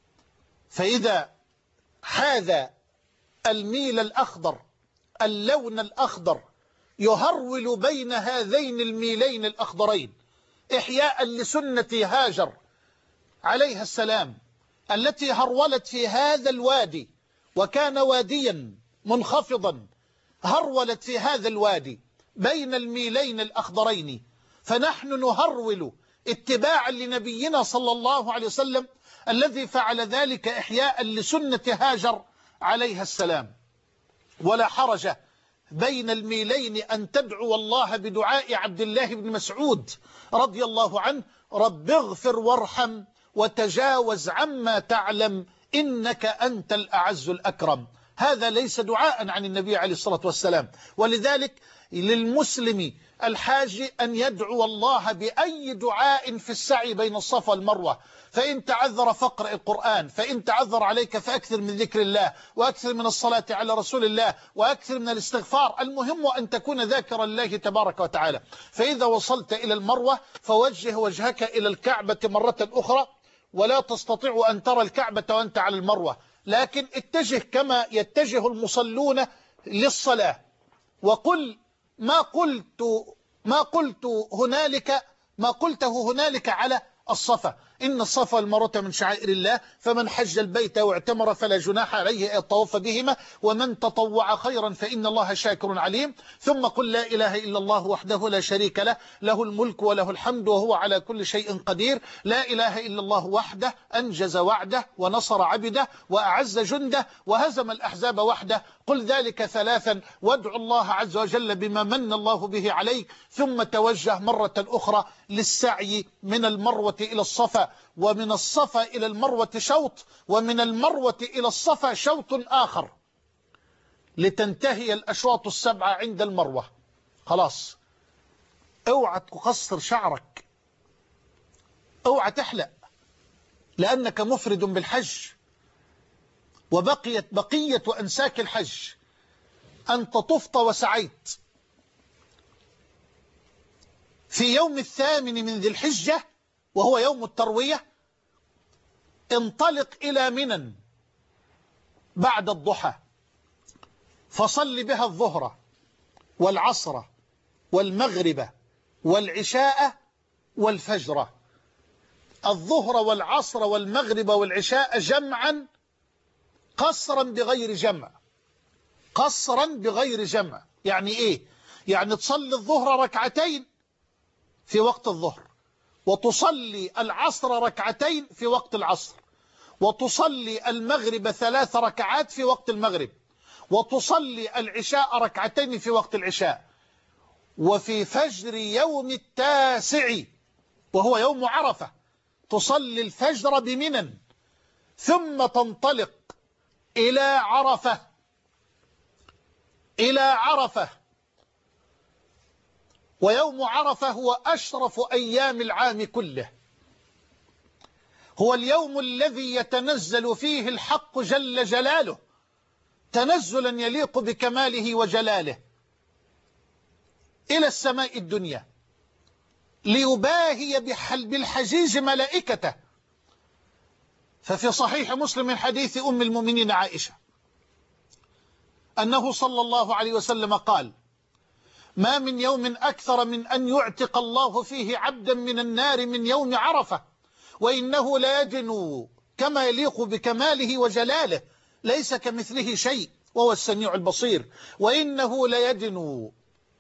فإذا هذا الميل الأخضر، اللون الأخضر، يهرول بين هذين الميلين الأخضرين إحياء لسنة هاجر عليها السلام، التي هرولت في هذا الوادي، وكان واديا منخفضا، هرولت في هذا الوادي بين الميلين الأخضرين. فنحن نهرول اتباعا لنبينا صلى الله عليه وسلم الذي فعل ذلك إحياء لسنة هاجر عليها السلام. ولا حرج بين الميلين أن تدعو الله بدعاء عبد الله بن مسعود رضي الله عنه: رب اغفر وارحم وتجاوز عما تعلم إنك أنت الأعز الأكرم. هذا ليس دعاء عن النبي عليه الصلاة والسلام، ولذلك للمسلم الحاج أن يدعو الله بأي دعاء في السعي بين الصفا والمروة. فإن تعذر فاقرأ القرآن، فإن تعذر عليك فأكثر من ذكر الله، وأكثر من الصلاة على رسول الله، وأكثر من الاستغفار. المهم أن تكون ذاكرا الله تبارك وتعالى. فإذا وصلت إلى المروة فوجه وجهك إلى الكعبة مرة أخرى، ولا تستطيع أن ترى الكعبة وأنت على المروة، لكن اتجه كما يتجه المصلون للصلاة، وقل ما قلته هنالك على الصفا: إن الصفا والمروة من شعائر الله، فمن حج البيت واعتمر فلا جناح عليه أن يطوف بهما، ومن تطوع خيرا فإن الله شاكر عليم. ثم قل: لا إله إلا الله وحده لا شريك له، له الملك وله الحمد وهو على كل شيء قدير. لا إله إلا الله وحده أنجز وعده ونصر عبده وأعز جنده وهزم الأحزاب وحده. قل ذلك 3 وادعو الله عز وجل بما من الله به عليك، ثم توجه مرة أخرى للسعي من المروة إلى الصفا، ومن الصفا إلى المروة شوط، ومن المروة إلى الصفا شوط آخر، لتنتهي الأشواط 7 عند المروة. خلاص اوعى تقصر شعرك، اوعى تحلق، لأنك مفرد بالحج، وبقيت بقية أنساك الحج، أنت طفت وسعيت. في يوم 8 من ذي الحجة وهو يوم التروية انطلق إلى منى بعد الضحى، فصل بها الظهر والعصر والمغرب والعشاء والفجر. الظهر والعصر والمغرب والعشاء جمعا قصرا بغير جمع. قصرا بغير جمع يعني ايه؟ يعني تصلي الظهر ركعتين في وقت الظهر، وتصلي العصر ركعتين في وقت العصر، وتصلي المغرب 3 ركعات في وقت المغرب، وتصلي العشاء ركعتين في وقت العشاء. وفي فجر يوم 9 وهو يوم عرفة تصلي الفجر بمنى، ثم تنطلق إلى عرفة. إلى عرفة، ويوم عرفة هو أشرف أيام العام كله، هو اليوم الذي يتنزل فيه الحق جل جلاله تنزلا يليق بكماله وجلاله إلى السماء الدنيا، ليباهي بالحجيج ملائكته. ففي صحيح مسلم من حديث أم المؤمنين عائشة أنه صلى الله عليه وسلم قال: ما من يوم أكثر من أن يعتق الله فيه عبدا من النار من يوم عرفة، وإنه ليدنو كما يليق بكماله وجلاله، ليس كمثله شيء وهو السميع البصير، وإنه ليدنو.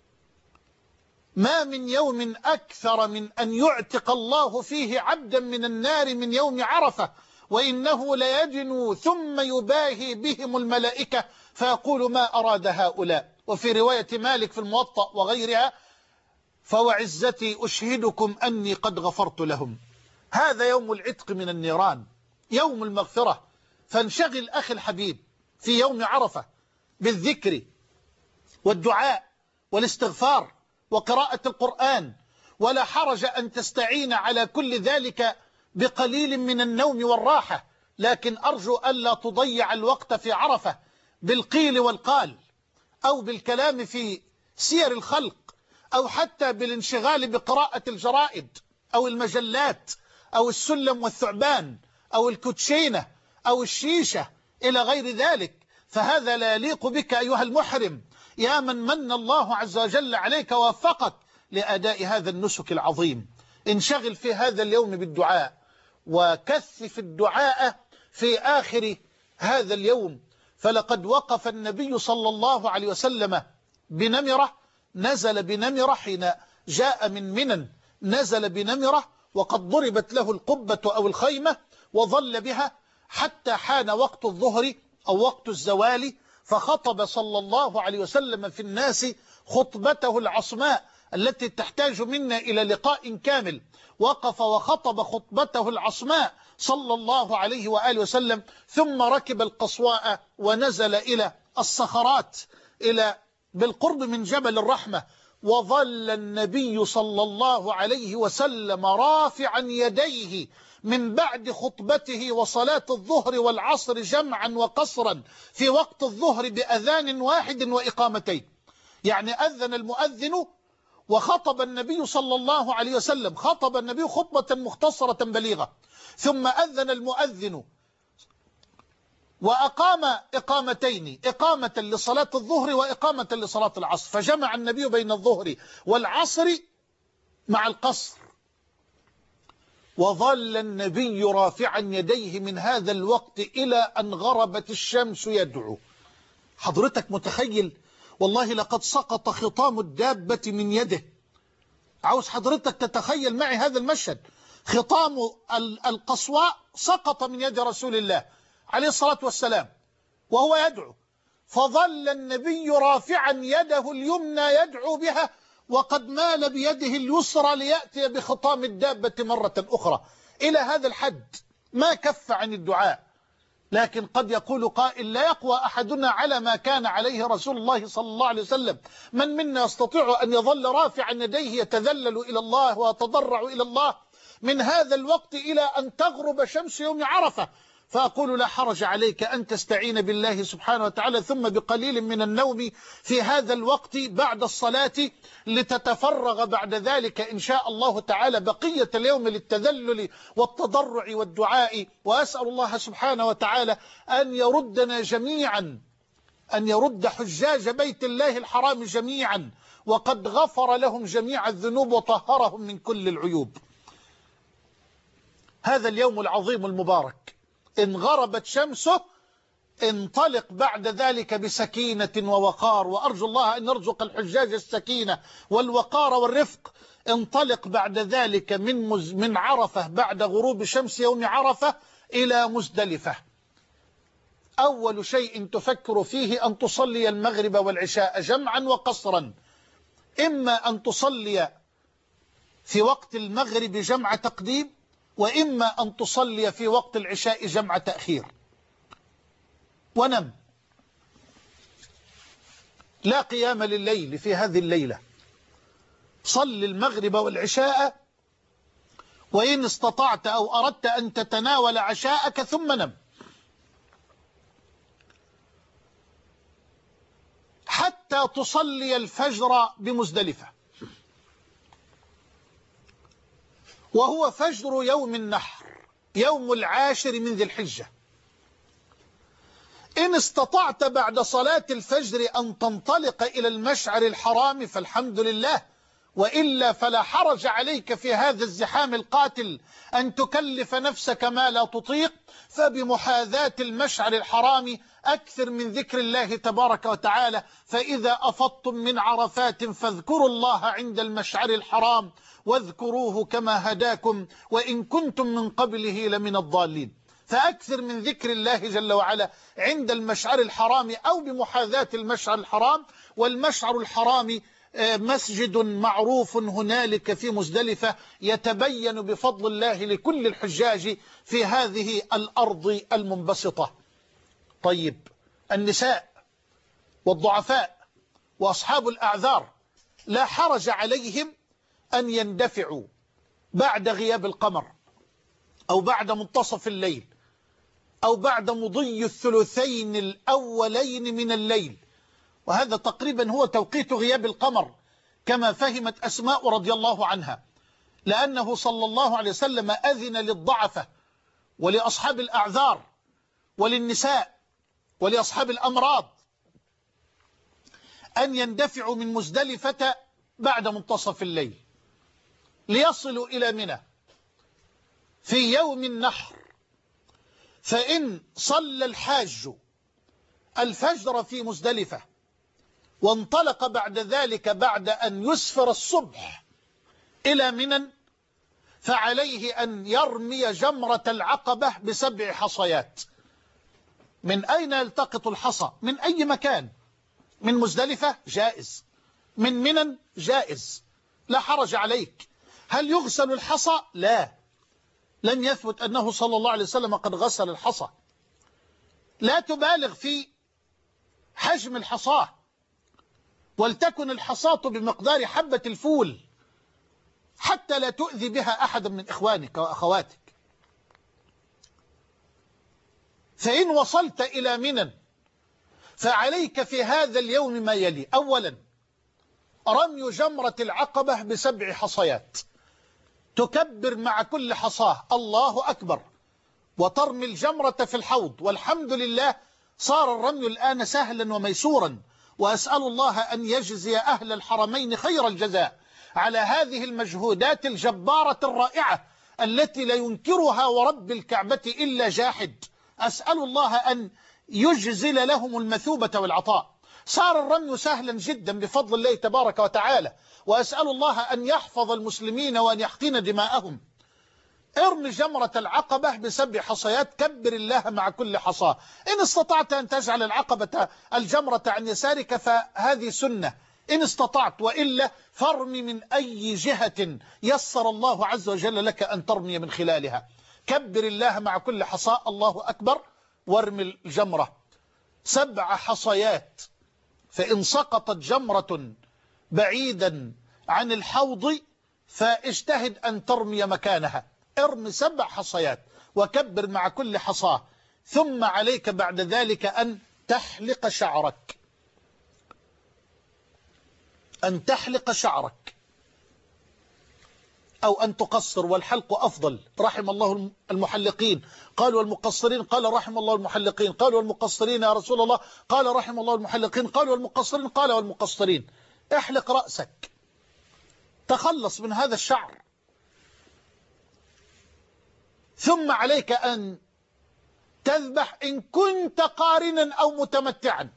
ما من يوم أكثر من أن يعتق الله فيه عبدا من النار من يوم عرفة، وإنه ليدنو ثم يباهي بهم الملائكة فيقول: ما أراد هؤلاء. وفي رواية مالك في الموطأ وغيرها: فوعزتي أشهدكم أني قد غفرت لهم. هذا يوم العتق من النيران، يوم المغفرة. فانشغل أخي الحبيب في يوم عرفة بالذكر والدعاء والاستغفار وقراءة القرآن، ولا حرج أن تستعين على كل ذلك بقليل من النوم والراحة، لكن أرجو ألا تضيع الوقت في عرفة بالقيل والقال، أو بالكلام في سير الخلق، أو حتى بالانشغال بقراءة الجرائد أو المجلات أو السلم والثعبان أو الكوتشينة أو الشيشة إلى غير ذلك. فهذا لا يليق بك أيها المحرم، يا من من الله عز وجل عليك ووفقك لأداء هذا النسك العظيم. انشغل في هذا اليوم بالدعاء، وكثف الدعاء في آخر هذا اليوم. فلقد وقف النبي صلى الله عليه وسلم بنمرة، نزل بنمرة حين جاء من منى، نزل بنمرة وقد ضربت له القبة أو الخيمة، وظل بها حتى حان وقت الظهر أو وقت الزوال، فخطب صلى الله عليه وسلم في الناس خطبته العصماء التي تحتاج منا إلى لقاء كامل. وقف وخطب خطبته العصماء صلى الله عليه وآله وسلم، ثم ركب القصواء ونزل إلى الصخرات بالقرب من جبل الرحمة. وظل النبي صلى الله عليه وسلم رافعا يديه من بعد خطبته وصلاة الظهر والعصر جمعا وقصرا في وقت الظهر بأذان واحد وإقامتين. يعني أذن المؤذن وخطب النبي صلى الله عليه وسلم، خطب النبي خطبة مختصرة بليغة، ثم أذن المؤذن وأقام إقامتين، إقامة لصلاة الظهر وإقامة لصلاة العصر، فجمع النبي بين الظهر والعصر مع القصر. وظل النبي رافعا يديه من هذا الوقت إلى أن غربت الشمس يدعو. حضرتك متخيل؟ والله لقد سقط خطام الدابة من يده. عاوز حضرتك تتخيل معي هذا المشهد، خطام القصواء سقط من يد رسول الله عليه الصلاة والسلام وهو يدعو، فظل النبي رافعا يده اليمنى يدعو بها، وقد مال بيده اليسرى ليأتي بخطام الدابة مرة أخرى. إلى هذا الحد ما كف عن الدعاء، لكن قد يقول قائل: لا يقوى أحدنا على ما كان عليه رسول الله صلى الله عليه وسلم. من منا يستطيع أن يظل رافعا يديه يتذلل إلى الله ويتضرع إلى الله من هذا الوقت إلى أن تغرب شمس يوم عرفة؟ فأقول: لا حرج عليك أن تستعين بالله سبحانه وتعالى، ثم بقليل من النوم في هذا الوقت بعد الصلاة، لتتفرغ بعد ذلك إن شاء الله تعالى بقية اليوم للتذلل والتضرع والدعاء. وأسأل الله سبحانه وتعالى أن يردنا جميعا، أن يرد حجاج بيت الله الحرام جميعا، وقد غفر لهم جميع الذنوب وطهرهم من كل العيوب. هذا اليوم العظيم المبارك إن غربت شمسه انطلق بعد ذلك بسكينة ووقار، وأرجو الله أن يرزق الحجاج السكينة والوقار والرفق. انطلق بعد ذلك من عرفة بعد غروب شمس يوم عرفة إلى مزدلفة. أول شيء تفكر فيه أن تصلي المغرب والعشاء جمعا وقصرا، إما أن تصلي في وقت المغرب جمع تقديم، وإما أن تصلي في وقت العشاء جمع تأخير، ونم. لا قيام لليل في هذه الليلة. صل المغرب والعشاء، وإن استطعت أو أردت أن تتناول عشاءك ثم نم، حتى تصلي الفجر بمزدلفة، وهو فجر يوم النحر، يوم العاشر من ذي الحجة. إن استطعت بعد صلاة الفجر أن تنطلق إلى المشعر الحرام فالحمد لله، وإلا فلا حرج عليك في هذا الزحام القاتل أن تكلف نفسك ما لا تطيق. فبمحاذاة المشعر الحرام أكثر من ذكر الله تبارك وتعالى. فإذا أفضتم من عرفات فاذكروا الله عند المشعر الحرام واذكروه كما هداكم وإن كنتم من قبله لمن الضالين. فأكثر من ذكر الله جل وعلا عند المشعر الحرام أو بمحاذاة المشعر الحرام. والمشعر الحرام مسجد معروف هنالك في مزدلفة، يتبين بفضل الله لكل الحجاج في هذه الأرض المنبسطة. طيب، النساء والضعفاء وأصحاب الأعذار لا حرج عليهم أن يندفعوا بعد غياب القمر، أو بعد منتصف الليل، أو بعد مضي الثلثين الأولين من الليل، وهذا تقريبا هو توقيت غياب القمر كما فهمت أسماء رضي الله عنها، لأنه صلى الله عليه وسلم أذن للضعفة ولأصحاب الأعذار وللنساء ولأصحاب الأمراض أن يندفعوا من مزدلفة بعد منتصف الليل ليصلوا إلى منى في يوم النحر. فإن صلى الحاج الفجر في مزدلفة وانطلق بعد ذلك بعد أن يسفر الصبح إلى منى، فعليه أن يرمي جمرة العقبة ب7 حصيات. من أين يلتقط الحصى؟ من أي مكان. من مزدلفة جائز، من منى جائز، لا حرج عليك. هل يغسل الحصى؟ لا، لم يثبت أنه صلى الله عليه وسلم قد غسل الحصى. لا تبالغ في حجم الحصاة، ولتكن الحصاة بمقدار حبة الفول حتى لا تؤذي بها أحدا من إخوانك وأخواتك. فإن وصلت إلى منى فعليك في هذا اليوم ما يلي: أولا، رمي جمرة العقبة ب7 حصيات، تكبر مع كل حصاه الله أكبر، وترمي الجمرة في الحوض. والحمد لله صار الرمي الآن سهلا وميسورا، وأسأل الله أن يجزي أهل الحرمين خير الجزاء على هذه المجهودات الجبارة الرائعة التي لا ينكرها ورب الكعبة إلا جاحد. أسأل الله أن يجزل لهم المثوبة والعطاء. صار الرمي سهلا جدا بفضل الله تبارك وتعالى، وأسأل الله أن يحفظ المسلمين وأن يحقن دماءهم. ارمي جمرة العقبة ب7 حصيات، كبر الله مع كل حصاة. إن استطعت أن تجعل الجمرة عن يسارك فهذه سنة إن استطعت، وإلا فارمي من أي جهة يسر الله عز وجل لك أن ترمي من خلالها. كبر الله مع كل حصاة، الله أكبر وارمي الجمرة 7 حصيات، فإن سقطت جمرة بعيدا عن الحوض فاجتهد أن ترمي مكانها. ارمي 7 حصيات وكبر مع كل حصاة، ثم عليك بعد ذلك أن تحلق شعرك، أن تحلق شعرك أو أن تقصر، والحلق أفضل. رحم الله المحلقين، قال والمقصرين، قال رحم الله المحلقين، قال والمقصرين يا رسول الله، قال رحم الله المحلقين، قال والمقصرين، قال والمقصرين. احلق رأسك، تخلص من هذا الشعر، ثم عليك أن تذبح إن كنت قارنا أو متمتعا.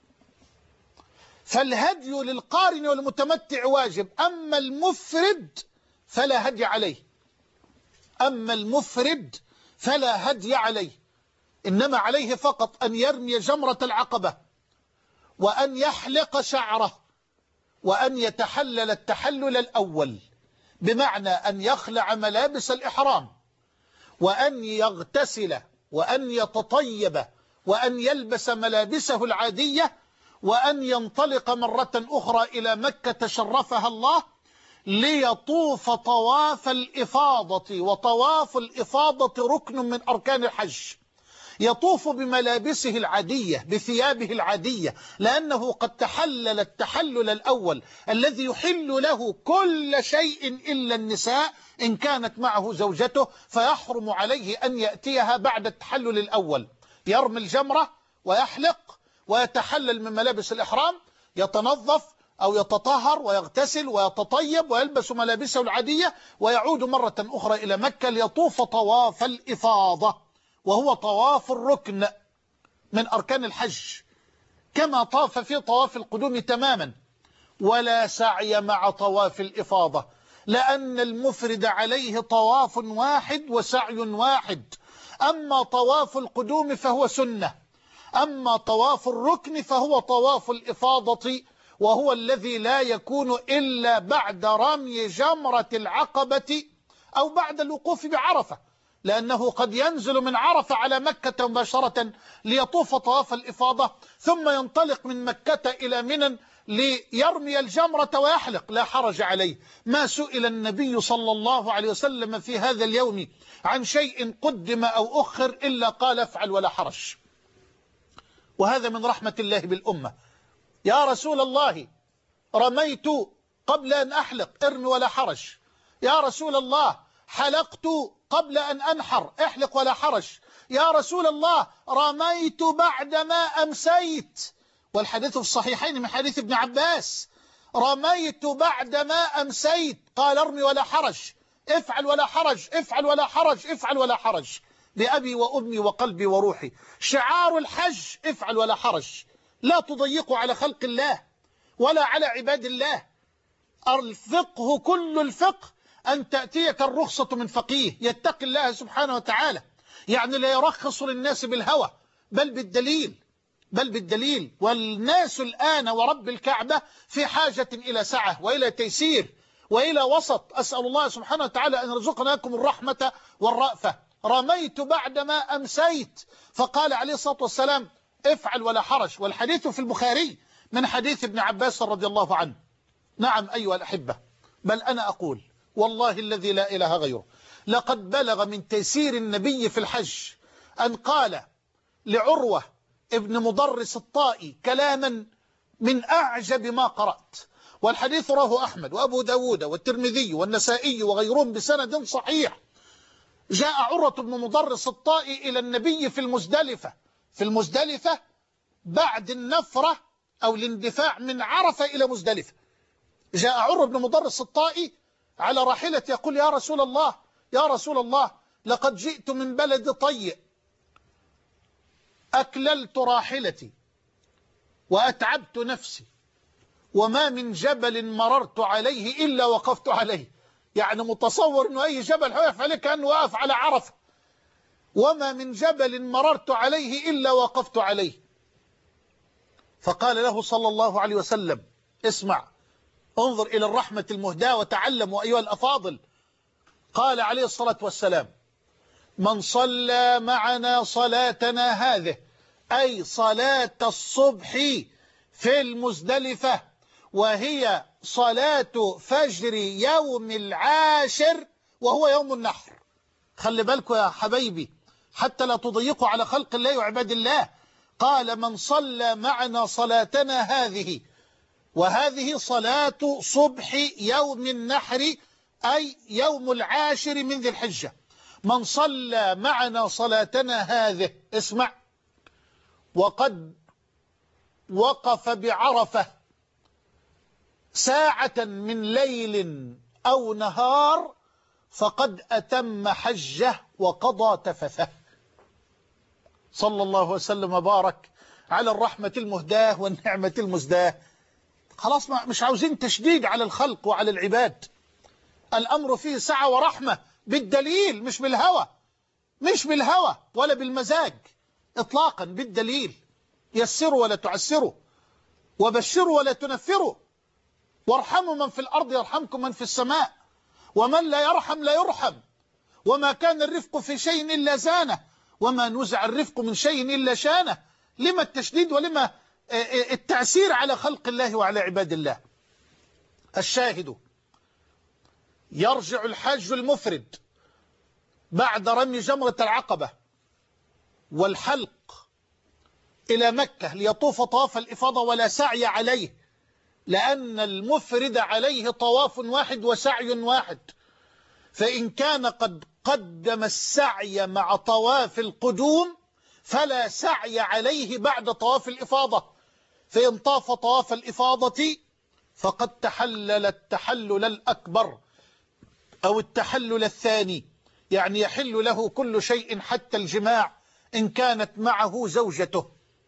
فالهدي للقارن والمتمتع واجب، أما المفرد فلا هدي عليه، أما المفرد فلا هدي عليه، إنما عليه فقط أن يرمي جمرة العقبة، وأن يحلق شعره، وأن يتحلل التحلل الأول، بمعنى أن يخلع ملابس الإحرام، وأن يغتسل، وأن يتطيب، وأن يلبس ملابسه العادية، وأن ينطلق مرة أخرى إلى مكة شرفها الله ليطوف طواف الإفاضة. وطواف الإفاضة ركن من أركان الحج. يطوف بملابسه العادية، بثيابه العادية، لأنه قد تحلل التحلل الأول الذي يحل له كل شيء إلا النساء إن كانت معه زوجته، فيحرم عليه أن يأتيها بعد التحلل الأول. يرمي الجمرة ويحلق ويتحلل من ملابس الإحرام، يتنظف أو يتطهر ويغتسل ويتطيب ويلبس ملابسه العادية، ويعود مرة أخرى إلى مكة ليطوف طواف الإفاضة، وهو طواف الركن من أركان الحج، كما طاف في طواف القدوم تماما. ولا سعي مع طواف الإفاضة، لأن المفرد عليه طواف واحد وسعي واحد. أما طواف القدوم فهو سنة، أما طواف الركن فهو طواف الإفاضة، وهو الذي لا يكون إلا بعد رمي جمرة العقبة أو بعد الوقوف بعرفة، لأنه قد ينزل من عرفة على مكة مباشرة ليطوف طواف الإفاضة، ثم ينطلق من مكة إلى منى ليرمي الجمرة ويحلق، لا حرج عليه. ما سئل النبي صلى الله عليه وسلم في هذا اليوم عن شيء قدم أو أخر إلا قال افعل ولا حرج. وهذا من رحمة الله بالأمة. يا رسول الله رميت قبل أن أحلق، ارمي ولا حرج. يا رسول الله حلقت قبل أن أنحر، احلق ولا حرج. يا رسول الله رميت بعدما أمسيت، والحديث في الصحيحين من حديث ابن عباس، رميت بعدما أمسيت، قال ارمي ولا حرج، افعل ولا حرج، افعل ولا حرج، افعل ولا حرج. بأبي وأمي وقلبي وروحي، شعار الحج افعل ولا حرج. لا تضيقوا على خلق الله ولا على عباد الله. الفقه كل الفقه أن تأتيك الرخصة من فقيه يتقي الله سبحانه وتعالى، يعني لا يرخص للناس بالهوى بل بالدليل، بل بالدليل. والناس الآن ورب الكعبة في حاجة إلى سعة وإلى تيسير وإلى وسط. أسأل الله سبحانه وتعالى أن يرزقنا لكم الرحمة والرأفة. رميت بعدما أمسيت، فقال عليه الصلاة والسلام افعل ولا حرج. والحديث في البخاري من حديث ابن عباس رضي الله عنه. نعم أيها الأحبة، بل أنا أقول والله الذي لا إله غيره، لقد بلغ من تيسير النبي في الحج أن قال لعروة ابن مضرس الطائي كلاما من أعجب ما قرأت، والحديث رواه أحمد وأبو داود والترمذي والنسائي وغيرهم بسند صحيح. جاء عروة بن مضرس الطائي إلى النبي في المزدلفة بعد النفرة أو الاندفاع من عرفة إلى مزدلفة. جاء عروة بن مضرس الطائي على راحلة يقول يا رسول الله، يا رسول الله لقد جئت من بلد طيء، أكللت راحلتي وأتعبت نفسي، وما من جبل مررت عليه إلا وقفت عليه. يعني متصور أنه أي جبل هيقف عليه كأنه واقف على عرفة. وما من جبل مررت عليه إلا وقفت عليه. فقال له صلى الله عليه وسلم اسمع، انظر إلى الرحمة المهداة وتعلموا أيها الأفاضل. قال عليه الصلاة والسلام من صلى معنا صلاتنا هذه، أي صلاة الصبح في المزدلفة، وهي صلاة فجر يوم العاشر وهو يوم النحر. خلي بالكم يا حبايبي حتى لا تضيقوا على خلق الله وعباد الله. قال من صلى معنا صلاتنا هذه، وهذه صلاة صبح يوم النحر أي يوم العاشر من ذي الحجة. من صلى معنا صلاتنا هذه، اسمع، وقد وقف بعرفة ساعة من ليل أو نهار فقد أتم حجه وقضى تفثه. صلى الله وسلم وبارك على الرحمة المهداة والنعمة المزداة. خلاص مش عاوزين تشديد على الخلق وعلى العباد. الأمر فيه سعة ورحمة بالدليل، مش بالهوى، مش بالهوى ولا بالمزاج إطلاقا، بالدليل. يسروا ولا تعسروا، وبشروا ولا تنفروا، وارحموا من في الأرض يرحمكم من في السماء، ومن لا يرحم لا يرحم. وما كان الرفق في شيء إلا زانه، وما نزع الرفق من شيء إلا شانه. لما التشديد ولما التعسير على خلق الله وعلى عباد الله؟ الشاهد، يرجع الحاج المفرد بعد رمي جمرة العقبة والحلق إلى مكة ليطوف طواف الإفاضة ولا سعي عليه، لأن المفرد عليه طواف واحد وسعي واحد. فإن كان قد قدم السعي مع طواف القدوم فلا سعي عليه بعد طواف الإفاضة. فإن طاف طواف الإفاضة فقد تحلل التحلل الأكبر أو التحلل الثاني، يعني يحل له كل شيء حتى الجماع إن كانت معه زوجته.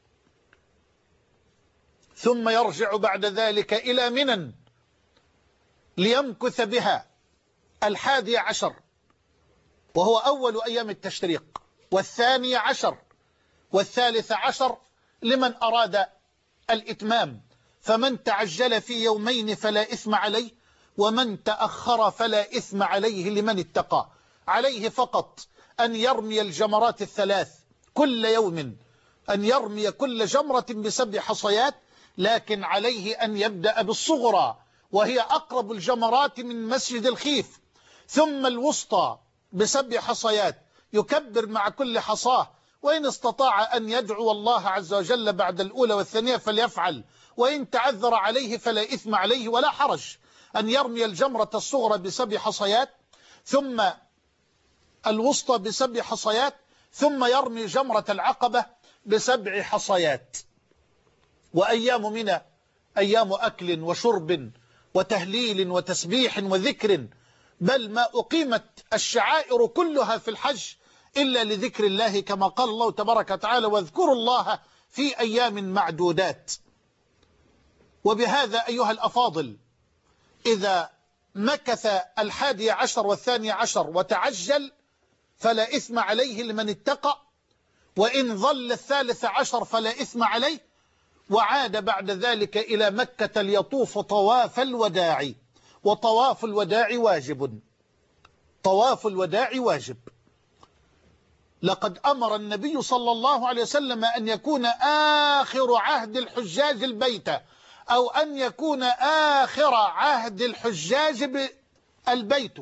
ثم يرجع بعد ذلك إلى منى ليمكث بها 11 وهو أول أيام التشريق، 12 و13 لمن أراد الإتمام. فمن تعجل في يومين فلا إثم عليه، ومن تأخر فلا إثم عليه لمن اتقى. عليه فقط أن يرمي الجمرات الثلاث كل يوم، أن يرمي كل جمرة ب7 حصيات، لكن عليه أن يبدأ بالصغرى وهي أقرب الجمرات من مسجد الخيف، ثم الوسطى ب7 حصيات يكبر مع كل حصاه، وإن استطاع أن يدعو الله عز وجل بعد الأولى والثانية فليفعل، وإن تعذر عليه فلا إثم عليه ولا حرج أن يرمي الجمرة الصغرى ب7 حصيات، ثم الوسطى ب7 حصيات، ثم يرمي جمرة العقبة ب7 حصيات. وأيام منى أيام أكل وشرب وتهليل وتسبيح وذكر، بل ما أقيمت الشعائر كلها في الحج إلا لذكر الله، كما قال الله تبارك وتعالى: واذكروا الله في أيام معدودات. وبهذا أيها الأفاضل، إذا مكث 11 و12 وتعجل فلا إثم عليه لمن اتقى، وإن ظل 13 فلا إثم عليه، وعاد بعد ذلك إلى مكة ليطوف طواف الوداع. وطواف الوداع واجب، طواف الوداع واجب. لقد أمر النبي صلى الله عليه وسلم أن يكون آخر عهد الحجاج البيت، أو أن يكون آخر عهد الحجاج البيت.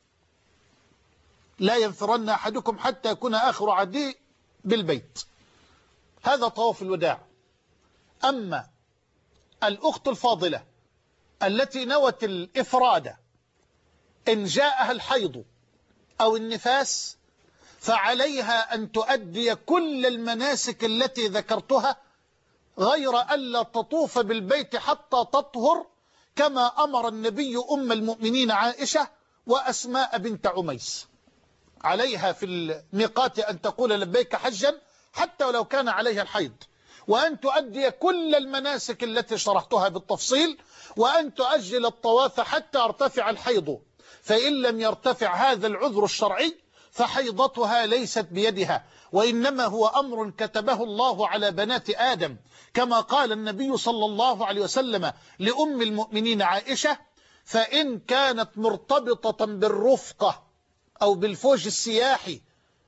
لا ينفرن أحدكم حتى يكون آخر عهده بالبيت. هذا طواف الوداع. أما الأخت الفاضلة التي نوت الإفراد، إن جاءها الحيض أو النفاس فعليها أن تؤدي كل المناسك التي ذكرتها، غير ألا تطوف بالبيت حتى تطهر، كما أمر النبي أم المؤمنين عائشة وأسماء بنت عميس. عليها في الميقات أن تقول لبيك حجا حتى ولو كان عليها الحيض، وأن تؤدي كل المناسك التي شرحتها بالتفصيل، وأن تؤجل الطواف حتى يرتفع الحيض. فإن لم يرتفع هذا العذر الشرعي فحيضتها ليست بيدها، وإنما هو أمر كتبه الله على بنات آدم، كما قال النبي صلى الله عليه وسلم لأم المؤمنين عائشة: فإن كانت مرتبطة بالرفقة أو بالفوج السياحي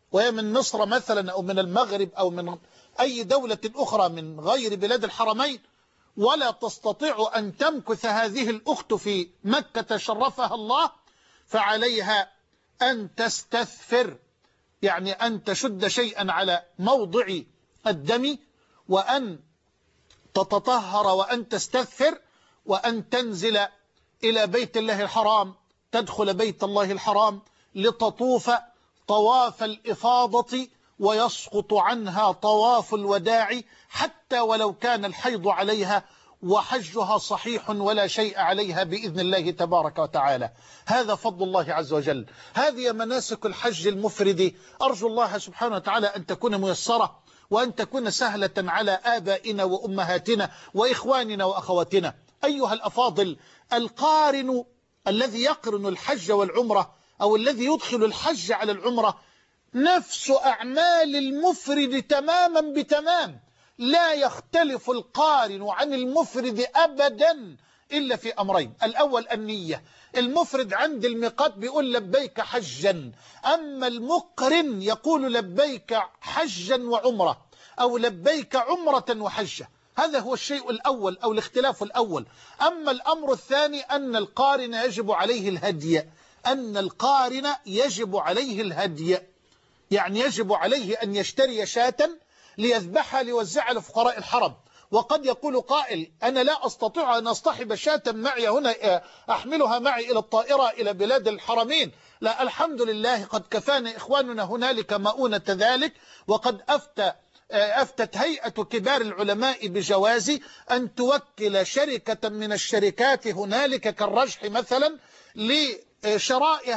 وهي من مصر مثلا أو من المغرب أو من أي دولة أخرى من غير بلاد الحرمين، ولا تستطيع أن تمكث هذه الأخت في مكة شرفها الله، فعليها أن تستثفر، يعني أن تشد شيئا على موضع الدم، وأن تتطهر وأن تستثفر، وأن تنزل إلى بيت الله الحرام، تدخل بيت الله الحرام لتطوف طواف الإفاضة، ويسقط عنها طواف الوداع حتى ولو كان الحيض عليها، وحجها صحيح ولا شيء عليها بإذن الله تبارك وتعالى. هذا فضل الله عز وجل. هذه مناسك الحج المفرد، أرجو الله سبحانه وتعالى أن تكون ميسرة، وأن تكون سهلة على آبائنا وأمهاتنا وإخواننا وأخواتنا. أيها الأفاضل، القارن الذي يقرن الحج والعمرة، أو الذي يدخل الحج على العمرة، نفس أعمال المفرد تماما بتمام، لا يختلف القارن عن المفرد أبدا إلا في أمرين. الأول النية. المفرد عند الميقات بيقول لبيك حجا، أما المقرن يقول لبيك حجا وعمرة، أو لبيك عمرة وحجة. هذا هو الشيء الأول أو الاختلاف الأول. أما الأمر الثاني أن القارن يجب عليه الهدي، أن القارن يجب عليه الهدي، يعني يجب عليه أن يشتري شاة ليذبحها ليوزعها لفقراء الحرم. وقد يقول قائل أنا لا أستطيع أن أصطحب شاة معي هنا أحملها معي إلى الطائرة إلى بلاد الحرمين. لا، الحمد لله قد كفانا إخواننا هنالك مؤونة ذلك، وقد أفتت هيئة كبار العلماء بجواز أن توكل شركة من الشركات هنالك كالرجح مثلا لشراء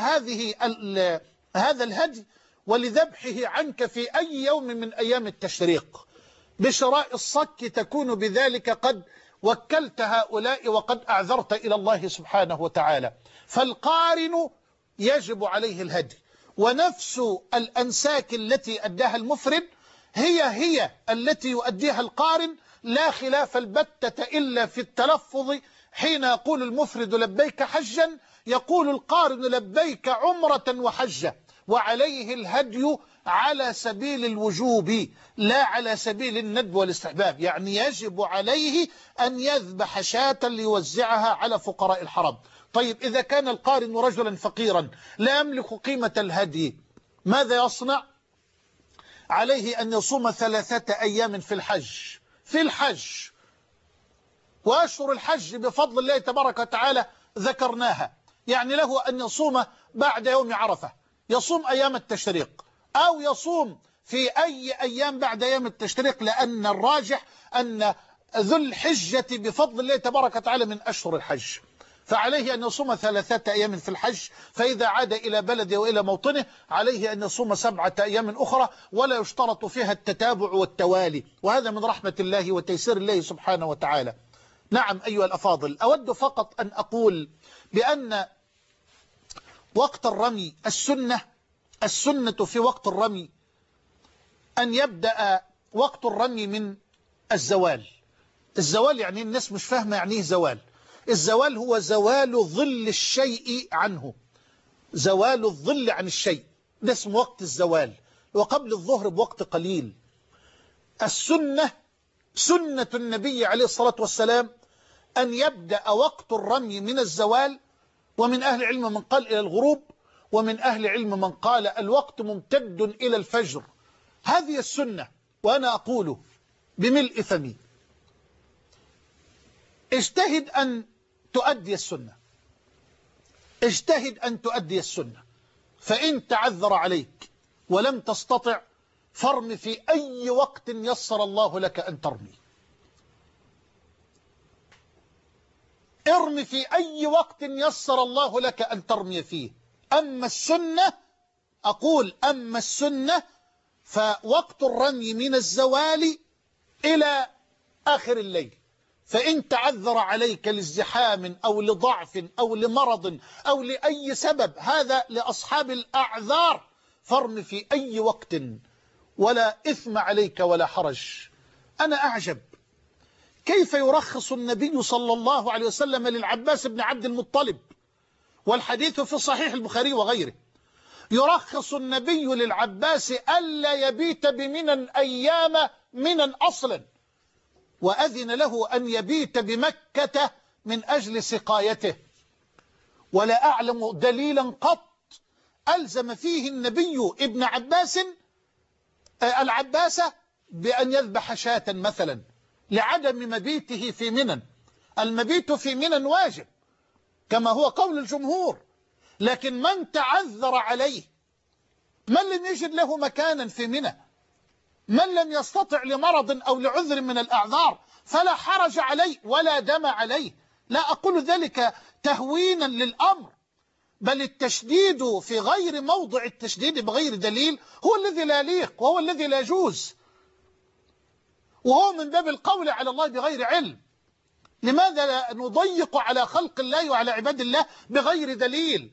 هذا الهدي ولذبحه عنك في أي يوم من أيام التشريق. بشراء الصك تكون بذلك قد وكلت هؤلاء وقد أعذرت إلى الله سبحانه وتعالى. فالقارن يجب عليه الهدي، ونفس الأنساك التي أداها المفرد هي التي يؤديها القارن، لا خلاف البتة إلا في التلفظ. حين يقول المفرد لبيك حجا، يقول القارن لبيك عمرة وحجة، وعليه الهدي على سبيل الوجوب لا على سبيل الندب والاستحباب، يعني يجب عليه أن يذبح شاة ليوزعها على فقراء الحرم. طيب إذا كان القارن رجلا فقيرا لا يملك قيمة الهدي، ماذا يصنع؟ عليه أن يصوم 3 أيام في الحج. وأشهر الحج بفضل الله تبارك وتعالى ذكرناها، يعني له أن يصوم بعد يوم عرفة، يصوم أيام التشريق، أو يصوم في أي أيام بعد أيام التشريق، لأن الراجح أن ذو الحجة بفضل الله تبارك وتعالى من أشهر الحج. فعليه أن يصوم 3 أيام في الحج، فإذا عاد إلى بلده وإلى موطنه عليه أن يصوم 7 أيام أخرى، ولا يشترط فيها التتابع والتوالي، وهذا من رحمة الله وتيسير الله سبحانه وتعالى. نعم أيها الأفاضل، أود فقط أن أقول بأن وقت الرمي السنة في وقت الرمي أن يبدأ وقت الرمي من الزوال. الزوال يعني الناس مش فاهمة يعني ايه زوال. الزوال هو زوال ظل الشيء عنه، زوال الظل عن الشيء، ده اسمه وقت الزوال، وقبل الظهر بوقت قليل. سنة النبي عليه الصلاة والسلام أن يبدأ وقت الرمي من الزوال، ومن أهل العلم من قال إلى الغروب، ومن أهل العلم من قال الوقت ممتد إلى الفجر. هذه السنة، وأنا أقول بملء فمي اجتهد أن تؤدي السنة، اجتهد أن تؤدي السنة، فإن تعذر عليك ولم تستطع فارم في أي وقت يسر الله لك أن ترمي. ارم في أي وقت يسر الله لك أن ترمي فيه. أما السنة فوقت الرمي من الزوال إلى آخر الليل، فإن تعذر عليك لازدحام أو لضعف أو لمرض أو لأي سبب، هذا لأصحاب الأعذار، فارم في أي وقت ولا إثم عليك ولا حرج. أنا أعجب كيف يرخص النبي صلى الله عليه وسلم للعباس بن عبد المطلب، والحديث في صحيح البخاري وغيره، يرخص النبي للعباس ألا يبيت بمنى أيام منى أصلا، وأذن له أن يبيت بمكة من أجل سقايته. ولا أعلم دليلا قط ألزم فيه النبي ابن عباس العباس بأن يذبح شاة مثلا لعدم مبيته في منى. المبيت في منى واجب كما هو قول الجمهور، لكن من تعذر عليه، من لم يجد له مكانا في منى، من لم يستطع لمرض أو لعذر من الأعذار، فلا حرج عليه ولا دم عليه. لا أقول ذلك تهوينا للأمر، بل التشديد في غير موضع التشديد بغير دليل هو الذي لا يليق وهو الذي لا يجوز، وهو من باب القول على الله بغير علم. لماذا لا نضيق على خلق الله وعلى عباد الله بغير دليل؟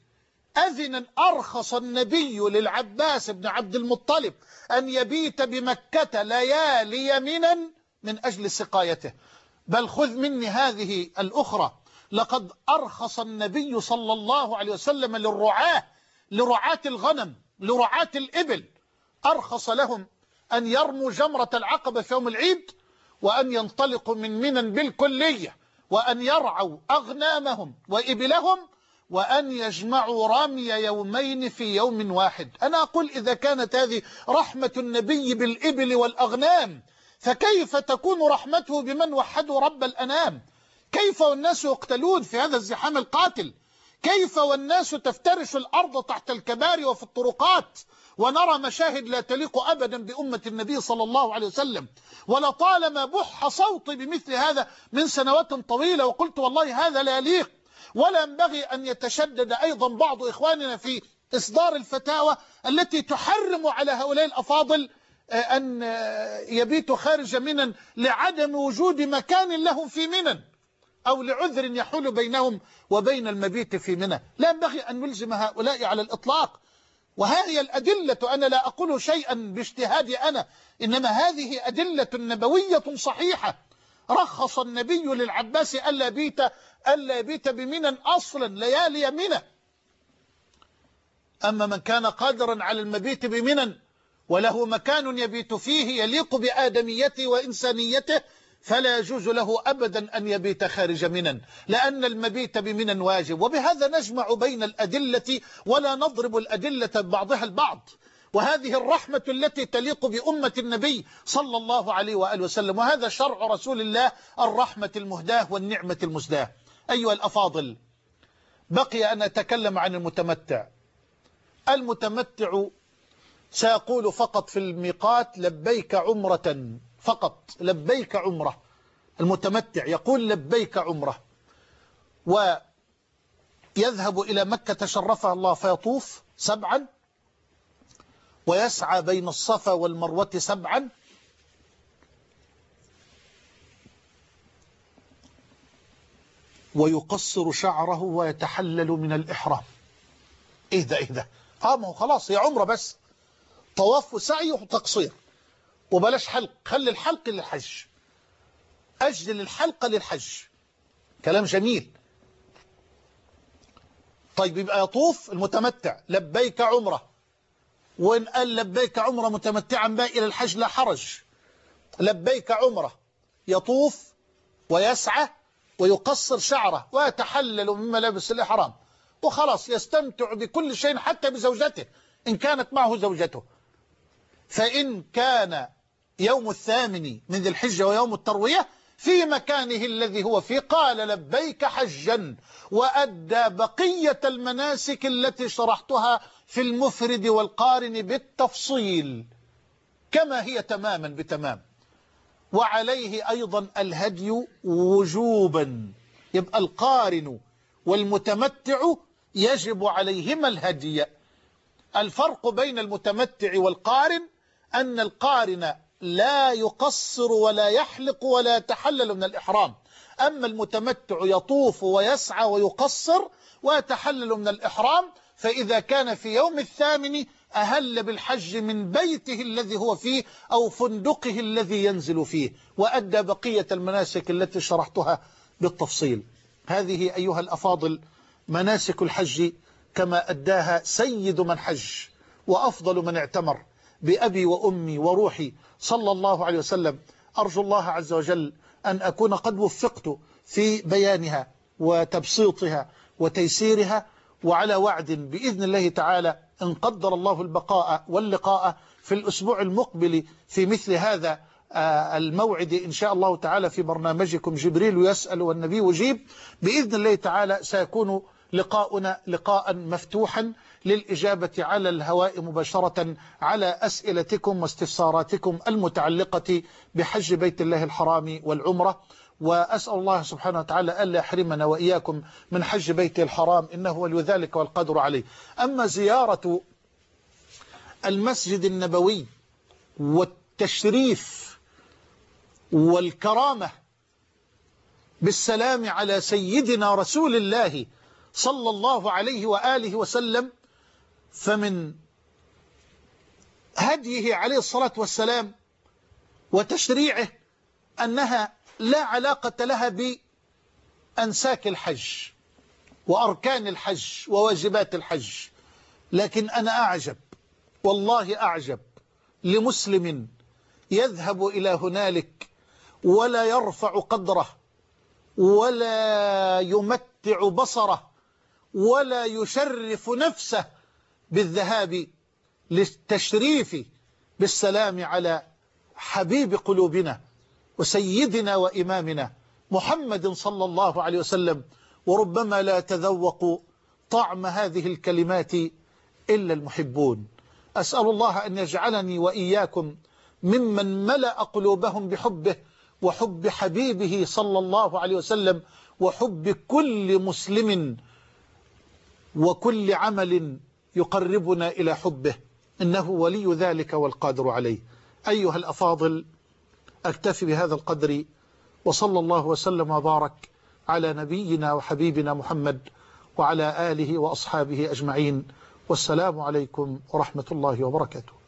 أرخص النبي للعباس بن عبد المطلب أن يبيت بمكة ليالي منى من أجل سقايته. بل خذ مني هذه الأخرى، لقد أرخص النبي صلى الله عليه وسلم لرعاة الغنم، لرعاة الإبل، أرخص لهم أن يرموا جمرة العقبة في يوم العيد، وأن ينطلقوا من منى بالكلية، وأن يرعوا أغنامهم وإبلهم، وأن يجمعوا رمي يومين في يوم واحد. أنا أقول إذا كانت هذه رحمة النبي بالإبل والأغنام، فكيف تكون رحمته بمن وحدوا رب الأنام؟ كيف والناس يقتلون في هذا الزحام القاتل؟ كيف والناس تفترش الأرض تحت الكباري وفي الطرقات؟ ونرى مشاهد لا تليق أبدا بأمة النبي صلى الله عليه وسلم. ولطالما بح صوتي بمثل هذا من سنوات طويلة، وقلت والله هذا لا يليق، ولا ينبغي أن يتشدد أيضا بعض إخواننا في إصدار الفتاوى التي تحرم على هؤلاء الأفاضل أن يبيتوا خارج منى لعدم وجود مكان لهم في منى، أو لعذر يحول بينهم وبين المبيت في منى. لا ينبغي أن نلزم هؤلاء على الإطلاق. وهذه الأدلة، أنا لا أقول شيئا باجتهادي أنا، إنما هذه أدلة نبوية صحيحة. رخص النبي للعباس ألا يبيت بمنى أصلا ليالي منى. أما من كان قادرا على المبيت بمنى وله مكان يبيت فيه يليق بآدميته وإنسانيته، فلا يجوز له أبدا أن يبيت خارج منى، لأن المبيت بمنى واجب. وبهذا نجمع بين الأدلة ولا نضرب الأدلة ببعضها البعض. وهذه الرحمة التي تليق بأمة النبي صلى الله عليه وآله وسلم، وهذا شرع رسول الله، الرحمة المهداة والنعمة المسداة. أيها الأفاضل، بقي أن أتكلم عن المتمتع. المتمتع سيقول فقط في الميقات لبيك عمرة، فقط لبيك عمرة. المتمتع يقول لبيك عمرة، ويذهب إلى مكة شرفها الله فيطوف 7، ويسعى بين الصفا والمروة 7، ويقصر شعره ويتحلل من الإحرام. إيه ده ما هو خلاص هي عمرة بس، طواف وسعي وتقصير، وبلاش حلق، خلي الحلق للحج، أجل الحلقة للحج. كلام جميل. طيب يبقى يطوف المتمتع لبيك عمرة، وإن قال لبيك عمرة متمتعا بها إلى الحج لا حرج. لبيك عمرة، يطوف ويسعى ويقصر شعره ويتحلل من ملابس الإحرام، وخلاص يستمتع بكل شيء حتى بزوجته إن كانت معه زوجته. فإن كان يوم 8 من ذي الحجة ويوم التروية في مكانه الذي هو فيه قال لبيك حجا، وأدى بقية المناسك التي شرحتها في المفرد والقارن بالتفصيل كما هي تماما بتمام. وعليه أيضا الهدي وجوبا، يبقى القارن والمتمتع يجب عليهما الهدي. الفرق بين المتمتع والقارن أن القارن لا يقصر ولا يحلق ولا يتحلل من الإحرام، أما المتمتع يطوف ويسعى ويقصر ويتحلل من الإحرام. فإذا كان في يوم 8 أهل بالحج من بيته الذي هو فيه أو فندقه الذي ينزل فيه، وأدى بقية المناسك التي شرحتها بالتفصيل. هذه أيها الأفاضل مناسك الحج كما أداها سيد من حج وأفضل من اعتمر بأبي وأمي وروحي صلى الله عليه وسلم. أرجو الله عز وجل أن أكون قد وفقت في بيانها وتبسيطها وتيسيرها، وعلى وعد بإذن الله تعالى إن قدر الله البقاء واللقاء في الأسبوع المقبل في مثل هذا الموعد إن شاء الله تعالى في برنامجكم جبريل يسأل والنبي يجيب، بإذن الله تعالى سيكون لقاؤنا لقاء مفتوحا للإجابة على الهواء مباشرة على أسئلتكم واستفساراتكم المتعلقة بحج بيت الله الحرام والعمرة. وأسأل الله سبحانه وتعالى ألا يحرمنا وإياكم من حج بيت الحرام، إنه ولي ذلك والقدر عليه. أما زيارة المسجد النبوي والتشريف والكرامة بالسلام على سيدنا رسول الله صلى الله عليه وآله وسلم، فمن هديه عليه الصلاة والسلام وتشريعه أنها لا علاقة لها بأنساك الحج وأركان الحج وواجبات الحج. لكن أنا أعجب، والله أعجب لمسلم يذهب إلى هنالك ولا يرفع قدره ولا يمتع بصره ولا يشرف نفسه بالذهاب للتشريف بالسلام على حبيب قلوبنا وسيدنا وإمامنا محمد صلى الله عليه وسلم، وربما لا يتذوق طعم هذه الكلمات إلا المحبون. أسأل الله أن يجعلني وإياكم ممن ملأ قلوبهم بحبه وحب حبيبه صلى الله عليه وسلم وحب كل مسلم وكل عمل يقربنا إلى حبه، إنه ولي ذلك والقادر عليه. أيها الأفاضل، أكتفي بهذا القدر، وصلى الله وسلم وبارك على نبينا وحبيبنا محمد وعلى آله وأصحابه أجمعين، والسلام عليكم ورحمة الله وبركاته.